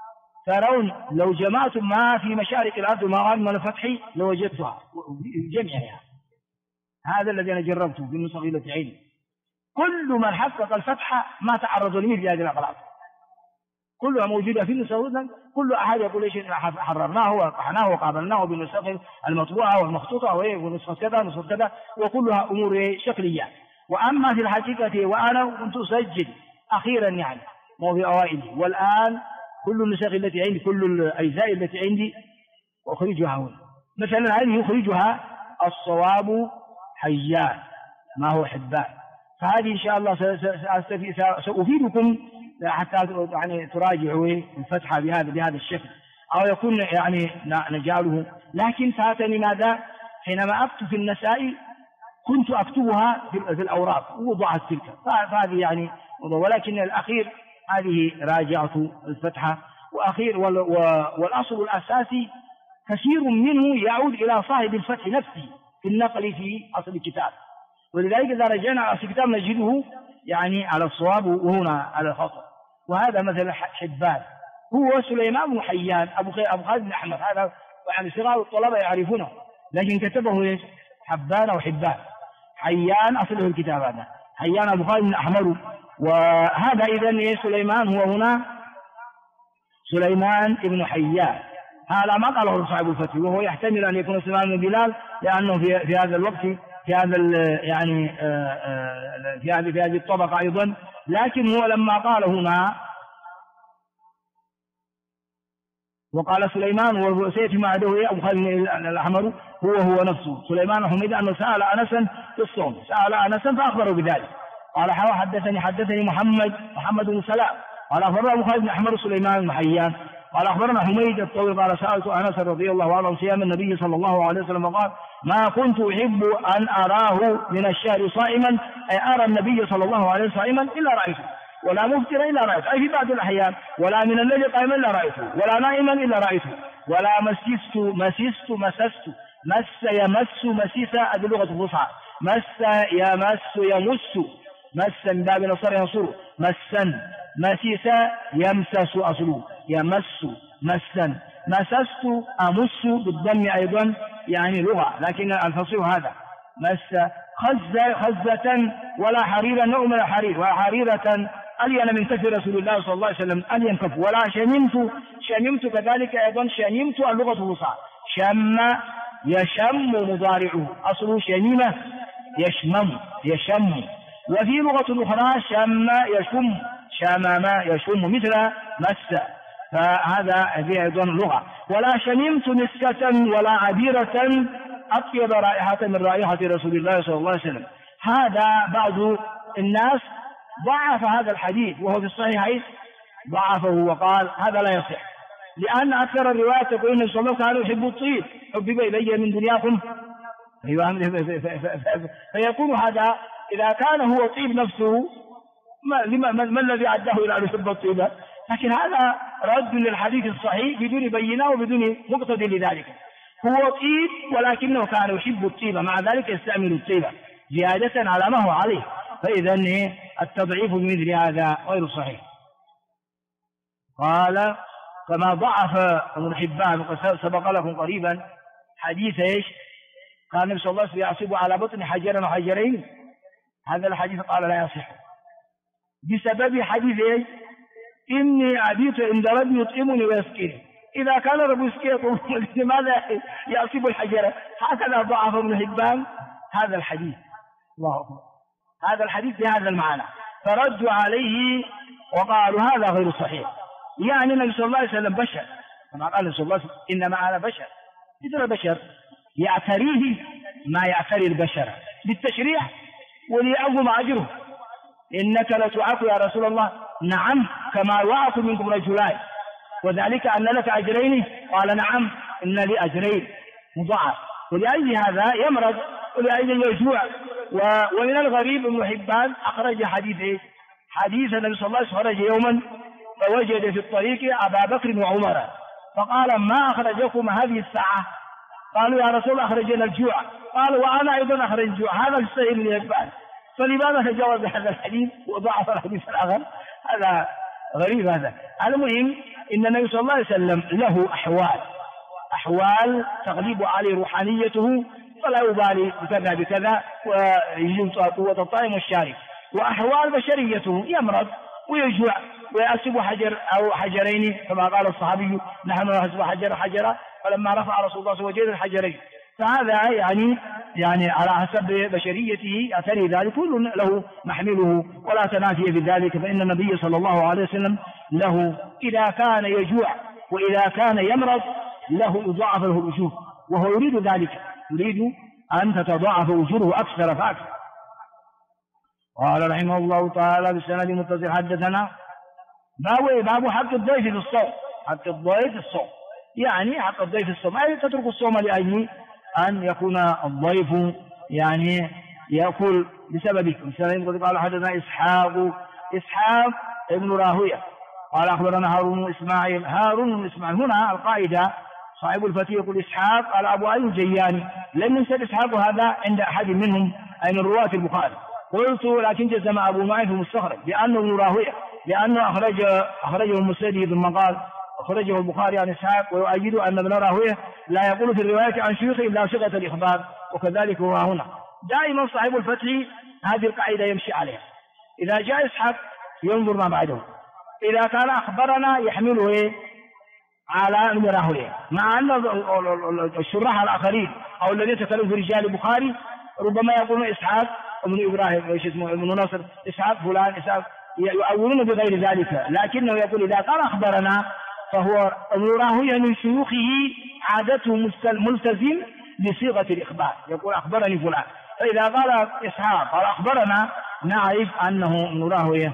ترون لو جمعتم ما في مشارق الأرض ومغارب من الفتح لوجدتها جميعها. هذا الذي أنا جربته في النسخ التي عندي. كل من حقق الفتح ما تعرض لمثل هذه الأغلاط، كلها موجودة في النسخ. كل أحد يقول إيش حررناه وقحناه وقابلناه بالنسخ المطبوعة والمخطوطة ونسخة كذا نسخة كذا، وكلها أمور شكلية. وأما في الحقيقة وأنا كنت أسجل أخيرا يعني مو في أوائلي، والآن كل النسخ التي عندي كل الأجزاء التي عندي أخرجها هنا. مثلا هذه يخرجها الصواب حيان ما هو حبان. فهذه إن شاء الله سأفيدكم حتى يعني تراجعوا الفتحة بهذا الشكل، أو يكون يعني نجعله. لكن فاتني ماذا حينما أكتب في النسائي كنت أكتبها في الأوراق ووضعت تلك، فهذه يعني. ولكن الأخير هذه راجعت الفتحة وأخير. والأصل الأساسي كثير منه يعود إلى صاحب الفتح نفسه في النقل في أصل الكتاب، ولذلك إذا رجعنا على أصل الكتاب نجده يعني على الصواب وهنا على الخطأ. وهذا مثل حبان هو سليمان بن حيان أبو خالد بن أحمد، هذا يعني صغار الطلبة يعرفونه، لكن كتبه إيش حبان أو حبان. حيان أصله الكتاب هذا حيان أبو خالد بن أحمد. وهذا إذن سليمان هو هنا سليمان بن حيان. هذا ما قاله صاحب الفتح، وهو يحتمل أن يكون سليمان بن بلال، لأنه في هذا الوقت في هذا يعني في هذه الطبقة أيضا. لكن هو لما قال هنا وقال سليمان وسيأتي ما عدوه أبو خالد الأحمر هو نفسه سليمان حميد أنه سأل أنسا في الصوم، سأل أنسا فأخبره بذلك. قال حدثني محمد بن سلام قال أخبرنا أبو خالد بن أحمر سليمان بن حيان قال أخبرنا حميد الطويل قال سألت أنس رضي الله عنه صيام النبي صلى الله عليه وسلم قال ما كنت أحب أن أراه من الشهر صائما، أي أرى النبي صلى الله عليه وسلم صائما إلا رأيته، ولا مفطرا إلا رأيته، أي في بعض الأحيان، ولا من الليل قائما إلا رأيته، ولا نائما إلا رأيته، ولا مسست مس يمس مسيسا هذه لغة الفصحى، مس يمس مسا من باب نصر ينصر، مسا مسيسا يمسس أصله يمس مسا، مسست أمس بالدم أيضا يعني لغة، لكن الفصيح هذا مس خزة ولا حريرا نوع من الحرير، ولا حريرة ألين من كف رسول الله صلى الله عليه وسلم ألين كف، ولا شممت كذلك أيضا شممت اللغة الفصحى، شم يشم مضارعه أصله شميمة يشم. وفي لغة أخرى شم يشم شمم يشم مثل مس، فهذا في أيضا لغة. ولا شممت مسكة ولا عبيرة أطيب رائحة من رائحة رسول الله صلى الله عليه وسلم. هذا بعض الناس ضعف هذا الحديث وهو في الصحيحين، ضعفه وقال هذا لا يصح، لأن أكثر الروايات تقول إن صلى الله عليه وسلم يحب الطيب، حبب إلي من دنياكم، فيكون هذا إذا كان هو طيب نفسه ما الذي أداه إلى أن يحب الطيب؟ لكن هذا رد للحديث الصحيح بدون بينة وبدون مقتضى لذلك. هو طيب ولكنه كان يحب الطيب، مع ذلك يستعمل الطيب زيادة على ما هو عليه، فإذا التضعيف بمثل هذا غير صحيح. قال كما ضعف ابن حبان وقد سبق لكم قريبا حديث ايش؟ كان النبي صلى الله عليه وسلم يعصب على بطن حجرا وحجرين، هذا الحديث قال لا يصح بسبب حديث ايش؟ إني أبيت عند ربي يطعمني ويسقيني. إذا كان ربي يسقيكم لماذا يعصب الحجرة؟ هكذا ضعف ابن حبان هذا الحديث. الله أكبر، هذا الحديث بهذا المعنى، فردوا عليه وقالوا هذا غير صحيح. يعني النبي صلى الله عليه وسلم بشر، كما قال النبي صلى الله عليه وسلم إنما أنا بشر مثل البشر، يعتريه ما يعتري البشر بالتشريع وليعظم أجره. إنك لتعاق يا رسول الله، نعم كما يعاق منكم رجلان، وذلك أن لك أجرين، قال نعم إن لي أجرين مضاعف، ولأجل هذا يمرض ولأجل يجوع. ومن الغريب ابن حبان أخرج حديث النبي صلى الله عليه وسلم خرج يوما فوجد في الطريق أبا بكر وعمر فقال ما أخرجكم هذه الساعة؟ قالوا يا رسول الله أخرجنا الجوع، قال وأنا أيضا أخرج الجوع. هذا في الصحيح ابن حبان، فلماذا تجاوز هذا الحديث وضعف الحديث الآخر؟ هذا غريب. هذا المهم إن النبي صلى الله عليه وسلم له أحوال تغلب عليه روحانيته فلا يبالي بكذا بكذا ويجب قوة الطائم والشارب، وأحوال بشريته يمرض ويجوع ويأسب حجر أو حجرين كما قال الصحابي نحن نحسب حجرا فلما رفع رسول الله وجد الحجرين. فهذا يعني على حسب بشريته يعتري ذلك كل له محمله ولا تنافي في ذلك. فإن النبي صلى الله عليه وسلم له إذا كان يجوع وإذا كان يمرض له يضاعف له الأجور، وهو يريد ذلك، يريد أن تتضاعف أجوره أكثر فأكثر. قال رحمه الله تعالى بالسند متصل حدثنا باب حق الضيف في الصوم. حق الضيف في الصوم يعني حق الضيف في الصوم أي تترك الصوم لأجل أن يكون الضيف يعني يأكل بسببك. قال حدثنا إسحاق ابن راهوية قال أخبرنا هارون بن إسماعيل. هنا القاعدة صاحب الفتي يقول إسحاق قال أبو أيوب الجياني، لم ينسب إسحاق هذا عند أحد منهم أي من رواة البخاري. قلت لكن جزم أبو نعيم في المستخرج لأنه ابن راهوية لأنه أخرجه المسدي ثم قال أخرجه البخاري عن إسحاق، ويؤيد أن ابن راهوية لا يقول في الرواية عن شيوخه إلا صيغة الإخبار، وكذلك هو هنا. دائما صاحب الفتح هذه القاعدة يمشي عليها، إذا جاء إسحاق ينظر ما بعده، إذا كان أخبرنا يحمله على ابن راهوية، مع أن الشراح الآخرين أو الذين تكلموا في رجال البخاري ربما يقولون إسحاق ابن إبراهيم ابن نصر إسحاق فلان إسحاق يؤولون بغير ذلك، لكنه يقول إذا قال أخبرنا فهو ابن راهوية من شيوخه عادته ملتزم بصيغة الإخبار، يقول أخبرني فلان. فإذا قال إسحاق قال أخبرنا نعرف أنه ابن راهوية.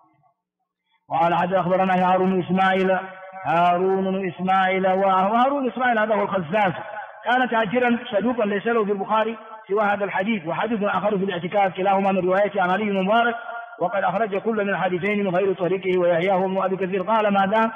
وقال حد أخبرنا هارون بن إسماعيل وهارون إسماعيل هذا هو الخزاز، كان تاجرا صدوقا ليس له في البخاري سوى هذا الحديث، وحديث آخر في الاعتكاف كلاهما من رواية عن علي بن مبارك، وقد أخرج كل من الحديثين من غير طريقه ويحياه ابن أبي كثير. قال ماذا؟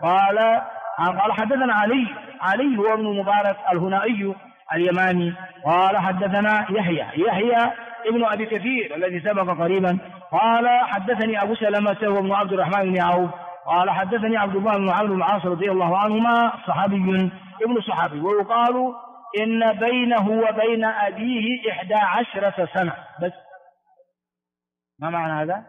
قال حدثنا علي هو ابن مبارك الهنائي اليماني. قال حدثنا يحيى ابن أبي كثير الذي سبق قريبا. قال حدثني أبو سلمة وابن عبد الرحمن بن عوف قال حدثني عبد الله بن عمرو بن العاص رضي الله عنهما صحابي ابن صحابي، ويقال إن بينه وبين أبيه 11 سنة بس. ما معنى هذا؟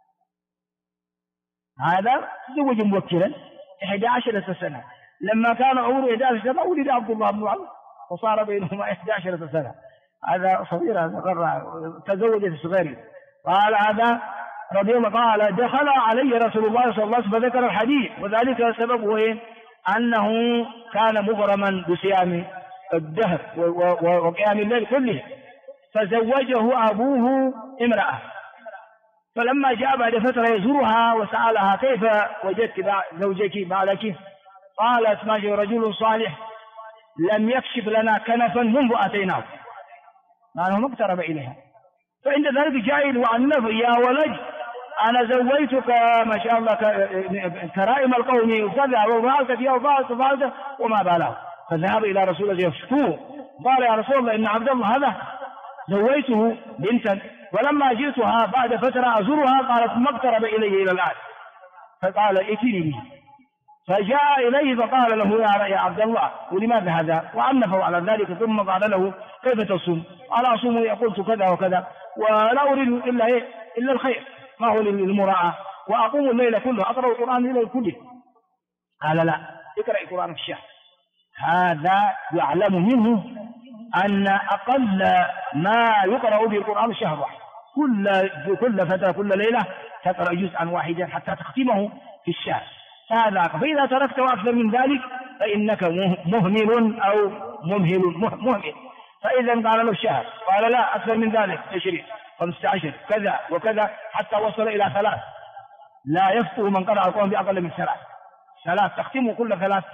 هذا تزوج مبكرا 11 سنة، لما كان عمره 11 سنة ولد عبد الله بن عمرو وصار بينهما 11 سنة. هذا صغير، هذا تزوج الصغير. قال هذا رضي الله قال دخل علي رسول الله صلى الله عليه وسلم فذكر الحديث، وذلك سببه أنه كان مغرما بصيام الدهر وقيام الليل كله، فزوجه أبوه امرأة، فلما جاء بعد فترة يزورها وسألها كيف وجدت زوجك بعدك؟ قالت ما جاء رجل صالح لم يكشف لنا كنفا منذ أتيناه، لأنه ما اقترب إليها. فعند ذلك جاء النبي يا ولد أنا زوجتك ما شاء الله كرائم القوم وكذا وفعلت فيها وفعلت وما باله، فذهب إلى رسول الله يشكوه. قال يا رسول الله إن عبد الله هذا زوجته بنتا، ولما جئتها بعد فترة أزورها قالت ما اقترب إلي إلى الآن، فقال ائتني به، فجاء إليه فقال له يا عبد الله ولماذا هذا؟ وعنفه على ذلك، ثم قال له كيف تصوم؟ قال أصوم قلت كذا وكذا ولا أريد إلا الخير، ما هو للمراعاة، وأقوم الليل كله أقرأ القرآن الليل كله. قال لا اقرأ القرآن في الشهر. هذا يعلم منه أن أقل ما يقرأ به القرآن شهر واحد، كل فترة كل ليلة تقرأ جزءا واحدا حتى تختمه في الشهر. هذا فإذا تركته أكثر من ذلك فإنك مهمل أو مهمل. فإذا قال له الشهر، قال لا أكثر من ذلك 20 15 كذا وكذا حتى وصل إلى 3. لا يفطر من قرأ القرآن بأقل من 3 تختمه كل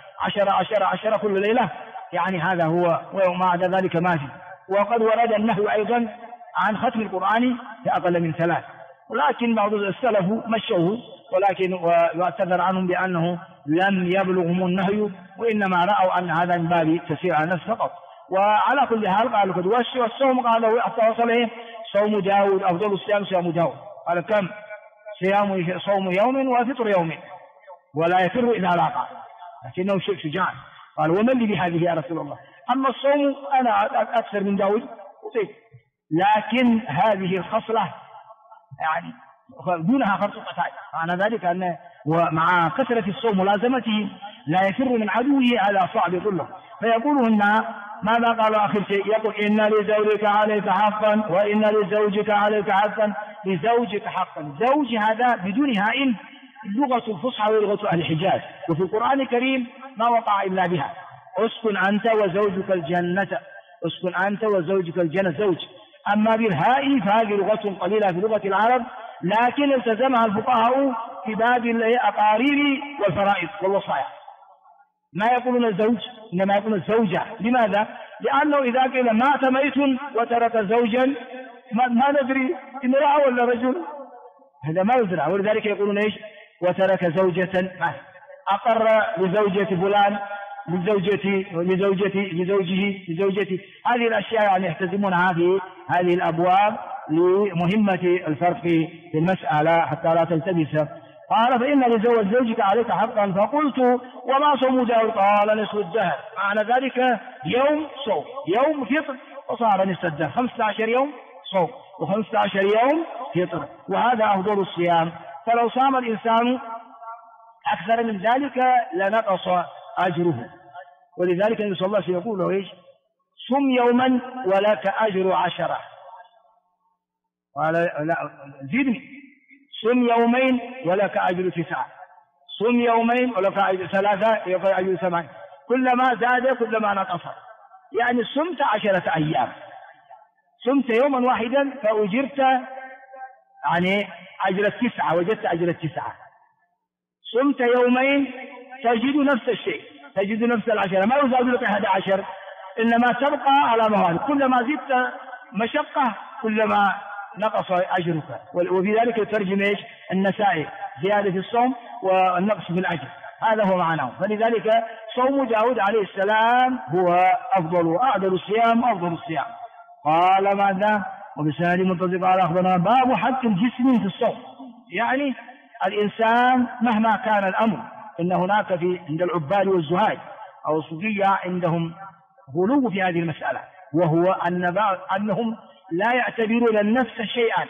13 كل ليلة، يعني هذا هو، وما عدا ذلك ما في. وقد ورد النهي أيضا عن ختم القرآن بأقل من 3، ولكن بعض السلف مشوه، ولكن واعتذر عنهم بأنه لم يبلغهم النهي، وإنما رأوا أن هذا من باب تسير على النفس فقط. وعلى كل حال قالوا قد والصوم قالوا حتى وصل صوم داود أفضل الصيام صيام داود. قال كم؟ صوم يوم وفطر يوم. ولا يفر إذا لاقى، لكنه شجاع. قال ومن لي بهذه يا رسول الله؟ أما الصوم أنا أكثر من داود أطيق، لكن هذه الخصلة يعني دونها فرط قتال. معنى ذلك أن ومع كثرة الصوم ملازمته لا يفر من عدوه على صعب ظله. فيقول هنا ماذا قال آخر شيء؟ يقول إن لزوجك عليك حقا وإن لزوجك عليك حقا. لزوجك حقا، زوج هذا بدون هاء اللغة الفصحى ولغة أهل الحجاز، وفي القرآن الكريم ما وقع إلا بها. اسكن أنت وزوجك الجنة، اسكن أنت وزوجك الجنة زوج. أما بالهاء فهذه لغة قليلة في لغة العرب، لكن التزمها الفقهاء في باب الأقارير والفرائض والوصايا. ما يقولون الزوج إنما يقولون الزوجة. لماذا؟ لأنه إذا قيل مات ميت وترك زوجا ما ندري امرأة ولا رجل، هذا ما يدرى. ولذلك يقولون إيش؟ وترك زوجة، أقر لزوجة فلان، لزوجه. هذه الأشياء يعني يحتزمونها في هذه الأبواب لمهمة الفرق في المسألة حتى لا تلتبس. قال فإن لزوجك عليك حقا. فقلت وما صوم داود؟ قال نصف الدهر. معنى ذلك يوم صوم يوم فطر، وصار نصف الدهر 15 يوم صوم و15 يوم فطر، وهذا أفضل الصيام. فلو صام الإنسان أكثر من ذلك لنقص أجره. ولذلك النبي صلى الله عليه وسلم يقول له إيش؟ صم يوما ولك أجر 10. قال لا زدني، صم يومين ولك أجر 9، صم يومين ولك أجر 3، ولك أجر 7. كلما زاد كلما نقص. يعني صمت 10 أيام، صمت يوما واحدا فأجرت يعني أجر 9، وجدت أجر 9. صمت يومين تجد نفس الشيء، تجد نفس 10، ما يزاد لك 11، إنما تبقى على مواد. كلما زدت مشقة كلما نقص أجرك. وفي ذلك يترجم إيش؟ النسائي زيادة في الصوم والنقص في الأجر، هذا هو معناه. فلذلك صوم داود عليه السلام هو أفضل وأعدل الصيام، أفضل الصيام. قال ماذا؟ وبسند منتظر قال أخبرنا باب حق الجسم في الصوم. يعني الإنسان مهما كان الأمر، إن هناك عند العباد والزهاد أو الصوفية عندهم غلو في هذه المسألة، وهو أنهم لا يعتبرون النفس شيئا،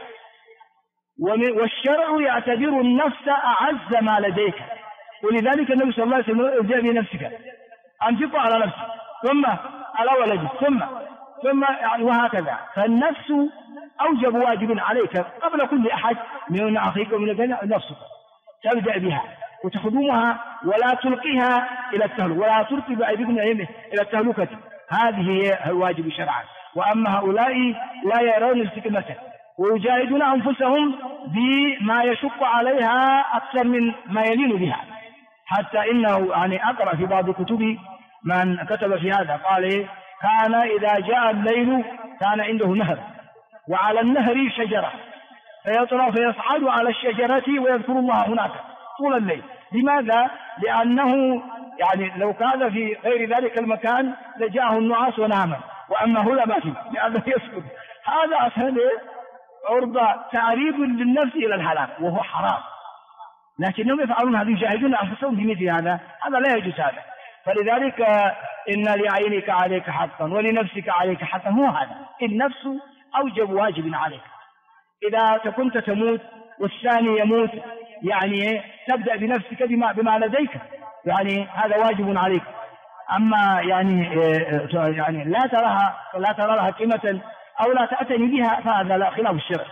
والشرع يعتبر النفس أعز ما لديك. ولذلك النبي صلى الله عليه وسلم ارجع بنفسك، أنفق على نفسك ثم على ولدك ثم يعني وهكذا. فالنفس أوجب واجب عليك قبل كل أحد من أخيك ومن نفسك، تبدأ بها وتخدمها ولا تلقيها إلى التهلكة، ولا تلقي بأيديكم إلى التهلكة. هذه هي الواجب شرعا. وأما هؤلاء لا يرون الحكمة ويجاهدون أنفسهم بما يشق عليها أكثر من ما يلين بها. حتى إنه يعني أقرأ في بعض كتب من كتب في هذا قال كان إذا جاء الليل كان عنده نهر، وعلى النهر شجرة، فيطلع فيصعد على الشجرة ويذكر الله هناك طول الليل. لماذا؟ لأنه يعني لو كان في غير ذلك المكان لجاءه النعاس ونام، وأما هنا ما فيه لأنه يسكت. هذا أصلا عرض تعريض للنفس إلى الهلاك، وهو حرام. لكنهم يفعلون هذا، يجاهدون أنفسهم في مثل هذا لا يجوز هذا. فلذلك إن لعينك عليك حقا ولنفسك عليك حقا، هو هذا. النفس أوجب واجب عليك. إذا كنت تموت والثاني يموت يعني تبدأ بنفسك بما لديك، يعني هذا واجب عليك. أما يعني لا ترى لها قيمة أو لا تأتني بها، فهذا لا، خلاف الشرع.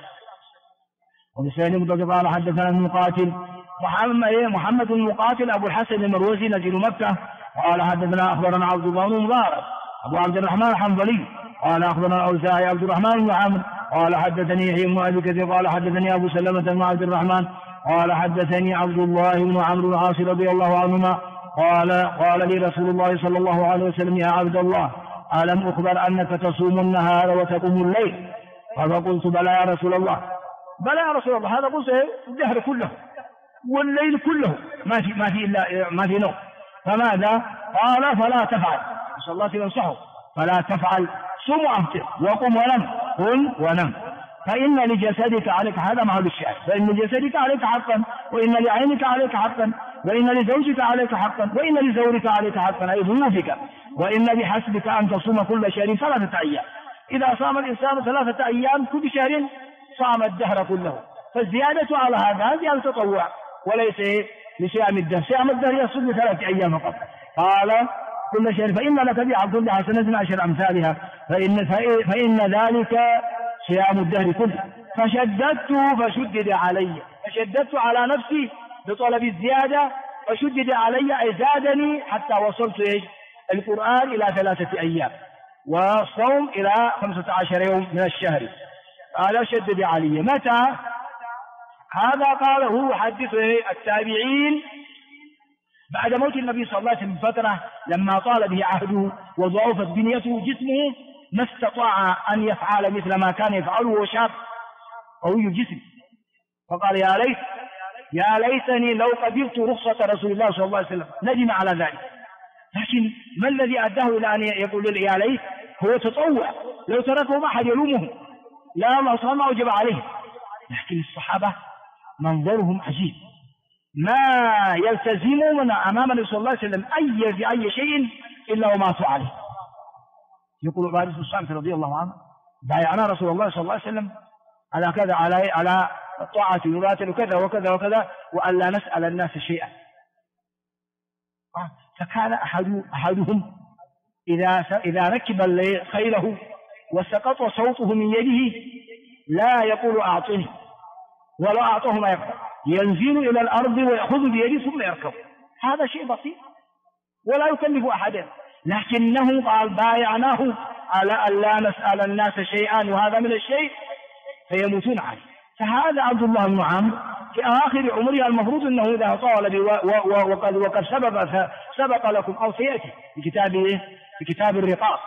وبسند مضطرب قال حدثنا المقاتل محمد بن مقاتل أبو الحسن المروزي نزيل مكة قال حدثنا أخبرنا عبد الله بن مبارك أبو عبد الرحمن الحنظلي قال أخبرنا الأوزاعي عبد الرحمن بن عمرو قال حدثني يحيى بن أبي كثير قال حدثني أبو سلمة بن عبد الرحمن قال حدثني عبد الله بن عمرو العاص رضي الله عنهما قال لي رسول الله صلى الله عليه وسلم يا عبد الله ألم أخبر أنك تصوم النهار وتقوم الليل؟ فقلت بلى يا رسول الله. بلى يا رسول الله، هذا قلت الدهر كله والليل كله ما في نوم. فماذا؟ قال فلا تفعل، صلى الله عليه وسلم فلا تفعل، صم وأفطر وقم ونم، قل ونم، فإن لجسدك عليك، هذا محل الشاهد، فإن لجسدك عليك حقا وإن لعينك عليك حقا وإن لزوجك عليك حقا، وإن لزورك عليك حقا أي ضيوفك، وإن بحسبك أن تصوم كل شهر 3 أيام. إذا صام الإنسان 3 أيام كل شهر صام الدهر كله، فالزيادة على هذا زيادة تطوع وليس لصيام الدهر. صيام الدهر يصوم 3 أيام فقط. قال كل شهر فإن لك بها كل حسنة 10 أمثالها، فإن ذلك صيام الدهر كله. فشددت فشدد علي، فشددت على نفسي بطلب الزيادة فشدد علي أي زادني حتى وصلت القرآن إلى 3 أيام والصوم إلى 15 يوم من الشهر. قال شدد علي. متى هذا؟ قاله حدث التابعين بعد موت النبي صلى الله عليه وسلم بفترة، لما طال به عهده وضعفت بنيته جسمه ما استطاع أن يفعل مثل ما كان يفعله وهو شاب قوي الجسم، فقال يا ليتني لو قبلت رخصة رسول الله صلى الله عليه وسلم. ندم على ذلك، لكن ما الذي أداه إلى أن يقول يا ليت؟ هو تطوع، لو تركه ما أحد يلومه، لا الله صلى الله أوجب عليه. لكن الصحابة منظرهم عجيب، ما يلتزمون أمام النبي صلى الله عليه وسلم أي شيء إلا وماتوا عليه. يقول عبادة بن الصامت رضي الله عنه بايعنا رسول الله صلى الله عليه وسلم على كذا، على الطاعة والولاة وكذا وكذا وكذا، وأن لا نسأل الناس شيئا. فكان أحدهم إذا ركب خيله وسقط صوته من يده لا يقول أعطني، ولو أعطاه ما يقبل، ينزل إلى الأرض ويأخذ بيده ثم يركب. هذا شيء بسيط ولا يكلف أحدا، لكنه قال بايعناه على أن لا نسأل الناس شيئا، وهذا من الشيء فيموتون عليه. فهذا عبد الله بن عمرو في آخر عمره، المفروض أنه إذا طال وقد سبق لكم أو سيأتي في كتاب الرقاق،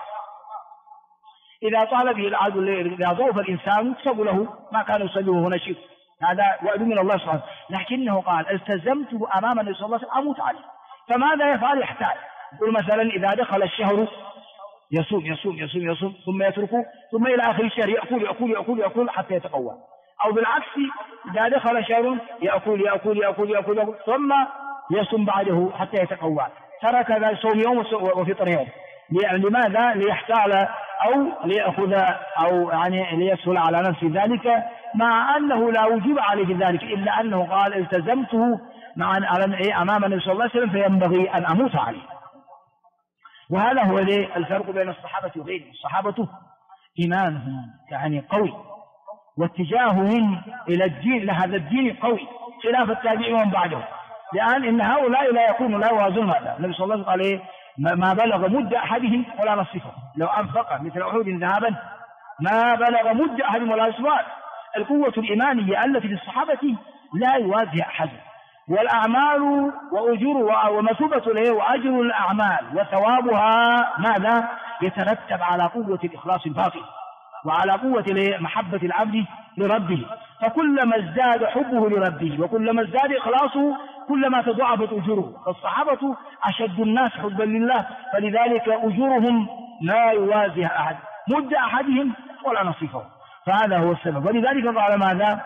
إذا طال به العهد إذا ضعف الإنسان يكتب له ما كان يصليه هنا شيء، هذا وعد من الله سبحانه. لكنه قال التزمته أمام النبي صلى الله عليه وسلم أموت عليه. فماذا يفعل؟ يحتاج. يقول مثلا إذا دخل الشهر يصوم يصوم يصوم يصوم ثم يتركه، ثم إلى آخر الشهر يأكل يأكل يأكل يأكل حتى يتقوى. أو بالعكس إذا دخل شهر يأكل يأكل يأكل يأكل ثم يصوم بعده حتى يتقوى. ترك ذا صوم يوم وفطر يوم. لماذا؟ ليحتال أو ليأخذ أو يعني ليسهل على نفسه ذلك، مع أنه لا وجوب عليه ذلك، إلا أنه قال التزمته أمام النبي صلى الله عليه وسلم فينبغي أن أموت عليه. وهذا هو الفرق بين الصحابة وغيرهم. الصحابة إيمانهم يعني قوي، واتجاههم إلى الدين لهذا الدين قوي، خلاف التابعين ومن بعدهم، لأن إن هؤلاء لا يكون لا يوازون هذا. النبي صلى الله عليه وسلم قال ما بلغ مد أحدهم ولا نصفه، لو أنفق مثل أحد ذهبا ما بلغ مد أحدهم ولا نصفه. القوة الإيمانية التي في الصحابة لا يوازي أحد. والأعمال وأجورها ومثوبة له وأجر الأعمال وثوابها ماذا؟ يترتب على قوة الإخلاص الباطن وعلى قوة محبة العبد لربه. فكلما ازداد حبه لربه وكلما ازداد إخلاصه كلما تضاعفت أجوره. فالصحابة أشد الناس حبا لله، فلذلك أجورهم لا يوازيها أحد، مد أحدهم ولا نصيفه. فهذا هو السبب. ولذلك قال ماذا؟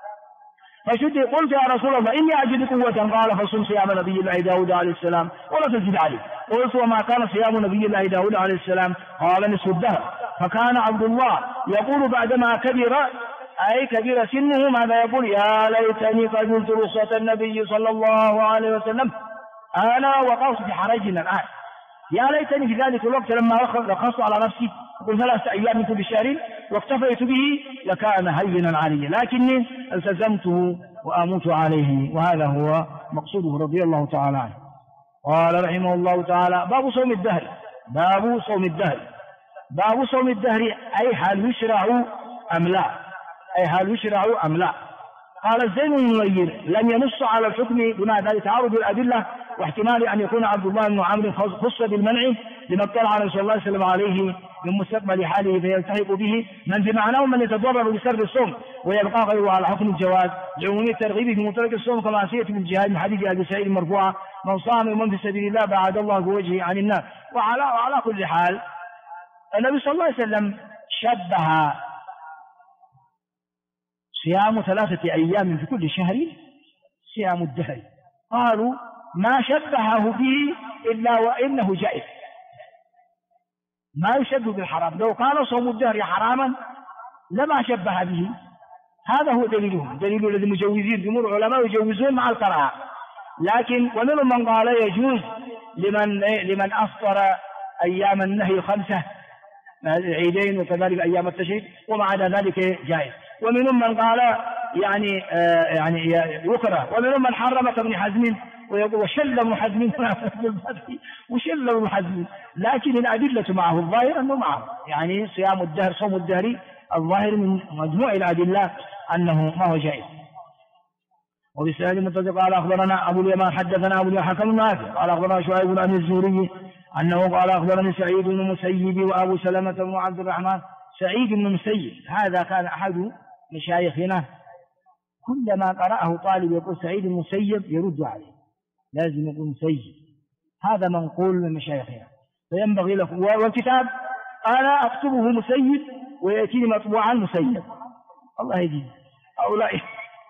قلت يا رسول الله إني أجد قوة، قال فصم صيام نبي الله داود عليه السلام ولا تزد عليه. قلت وما كان صيام نبي الله داود عليه السلام؟ قال نصف الدهر. فكان عبد الله يقول بعدما كبر أي كبر سنه ماذا يقول؟ يا ليتني قبلت رخصة النبي صلى الله عليه وسلم. أنا وقعت في حرجنا الآن، يا ليتني في ذلك الوقت لما رخصت على نفسي قل 3 أيام من كل شهر واكتفيت به لكان هينا علي، لكني التزمته وأموت عليه. وهذا هو مقصوده رضي الله تعالى عنه. قال رحمه الله تعالى باب صوم الدهر. باب صوم الدهر. باب صوم الدهر أي هل يشرع أم لا؟ أي هل يشرع أم لا؟ قال الزين المنير لم ينص على الحكم بما ذلك تعارض الأدلة، واحتمال أن يكون عبد الله بن عمرو خص بالمنع لما اطلع على صلى الله عليه وسلم عليه من مستقبل حاله فيلتحق به من في معناه من يتضرر بسر الصوم ويبقى غيره على حكم الجواز لعموم الترغيب في مترك الصوم كما سيأتي من الجهاد من حديث أبي سعيد المرفوع من صام ومن في سبيل الله بعد الله بوجهه عن النار. وعلى كل حال النبي صلى الله عليه وسلم شبه صيام 3 أيام في كل شهر صيام الدهر. قالوا ما شبهه به إلا وإنه جائز، ما يشبه بالحرام. لو قال صوم الدهر حراما لما شبه به. هذا هو دليلهم، دليل الذي مجوزين، جمهور العلماء يجوزون مع الكراهة. لكن ومنهم من قال يجوز لمن أفطر أيام النهي الخمسة العيدين وكذلك أيام التشريق وما عدا ذلك جائز. ومنهم من قال يعني يكره. ومنهم من حرم كابن حزم ويقول وشل ابن حزم وشل ابن حزم، لكن الأدلة معه الظاهر أنه معه، يعني صيام الدهر صوم الدهر الظاهر من مجموع الأدلة أنه ما هو جائز. وبسند المتصل قال أخبرنا أبو اليمان حدثنا أبو الحكم النافع قال أخبرنا شعيب بن أبي الزهري أنه قال أخبرني سعيد بن المسيب وأبو سلمة بن عبد الرحمن. سعيد بن المسيب هذا كان أحد مشايخنا، كلما قرأه طالب يقول سعيد المسيب يرد عليه، لازم يقول مسيب، هذا منقول من مشايخنا فينبغي له. والكتاب أنا أكتبه مسيب ويأتيني مطبوعا مسيب، الله يجزيه. هؤلاء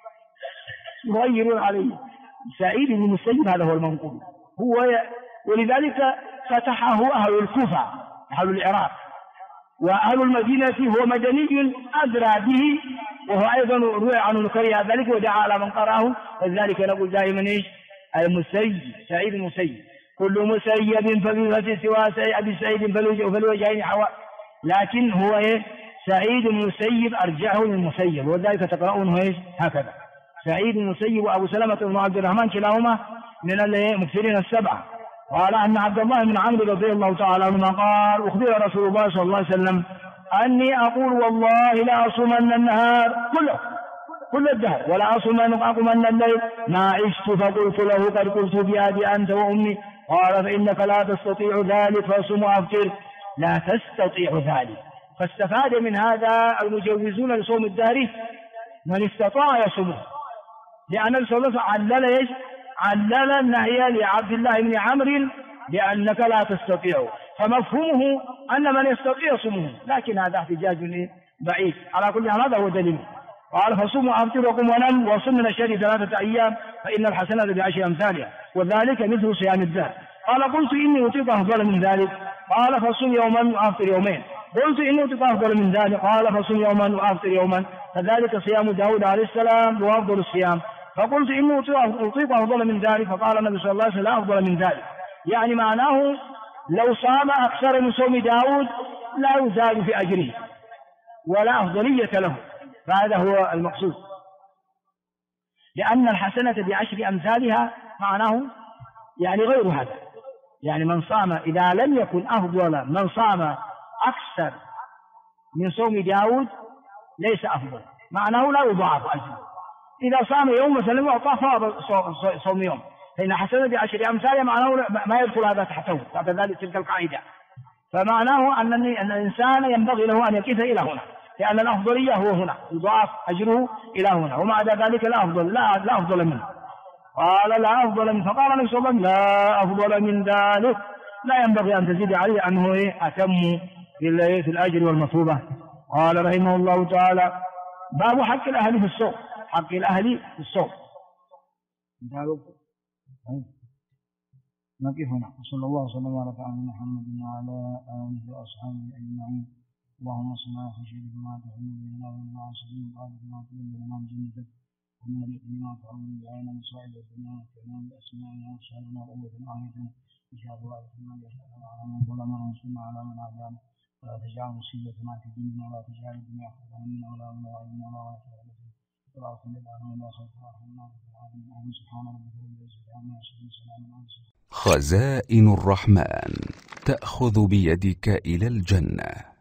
يغيرون عليه. سعيد بن المسيب هذا هو المنقول، ولذلك فتحه أهل الكوفة أهل العراق، وأهل المدينة هو مدني أدرى به، وهو أيضا روى عنه كره ذلك ودعا على من قرأه. ولذلك نقول دائما المسيب سعيد المسيب، كل مسيب فبفتح سوى أبي سعيد فالوجهين حواء، لكن هو سعيد المسيب أرجعه للمسيب، وذلك تقرؤونه هكذا سعيد المسيب وأبو سلمة بن عبد الرحمن كلاهما من المكثرين السبعة. قال أن عبد الله بن عمرو رضي الله تعالى عنهما قال أخبر رسول الله صلى الله عليه وسلم أني أقول والله لا أصومن النهار كل الدهر ولا أقومن الليل ما عشت، فقلت له قد قلت بأبي أنت وأمي، قال فإنك لا تستطيع ذلك فصم وأفطر. لا تستطيع ذلك، فاستفاد من هذا المجوزون لصوم الدهر من استطاع يصومه، لأن الرسول صلى الله عليه وسلم علل النهي لعبد الله بن عمرو بأنك لا تستطيع، فمفهومه أن من يستطيع صومه، لكن هذا احتجاج بعيد. على كل حال هذا هو دليل. قال فصوموا أفطر وقم ونم وصم من الشهر 3 أيام فإن الحسنات ب10 أمثالها وذلك مثل صيام الدهر. قال قلت إني أطيق أفضل من ذلك، قال فصوم يوما وأفطر يومين. قلت إني أطيق أفضل من ذلك، قال فصوم يوما وأفطر يوما، فذلك صيام داود عليه السلام وأفضل الصيام. فقلت إني أطيق أفضل من ذلك، فقال النبي صلى الله عليه وسلم لا أفضل من ذلك، يعني معناه لو صام أكثر من صوم داود لا يزاد في أجره ولا أفضلية له، فهذا هو المقصود، لأن الحسنة ب10 أمثالها معناه يعني غير هذا، يعني من صام إذا لم يكن أفضل من صام أكثر من صوم داود ليس أفضل، معناه لا يضاعف أجره. إذا صام يوم مثلا وأعطاه صوم يوم، فإن حسنة ب10 أمثالها معناه ما يدخل هذا تحته، تحت ذلك تلك القاعدة. فمعناه أن الإنسان ينبغي له أن يقف إلى هنا، لأن الأفضلية هو هنا، يضاعف أجره إلى هنا، ومع ذلك لا أفضل منه. قال لا أفضل منه، فقال النبي صلى الله عليه وسلم لا أفضل من ذلك، لا ينبغي أن تزيد عليه أنه أتم في الأجر والمثوبة. قال رحمه الله تعالى باب حق الأهل في الصوم، حق الأهل في الصوم. نقف هنا. صلى الله وسلم وبارك على محمد وعلى آله وأصحابه أجمعين. اللهم صل على خشيتك ما تحل بنا ومن معاصيك قال ما تبلغنا من جنتك ومن الإيمان تعود بعيننا مصائب الدنيا وكلام بأسمائنا وأصحابنا وقوتنا آيتنا إن شاء الله رحمنا يشهد على من ظلمنا وانصرنا على من عادانا ولا تجعل مصيبتنا في ديننا ولا تجعل الدنيا أكبر همنا ولا مبلغ علمنا ولا تهلكنا ولا تسلط علينا ولا تسلط علينا سبحان ربك رب العزة عما يصفون وسلام على المرسلين. خزائن الرحمن تأخذ بيدك إلى الجنة.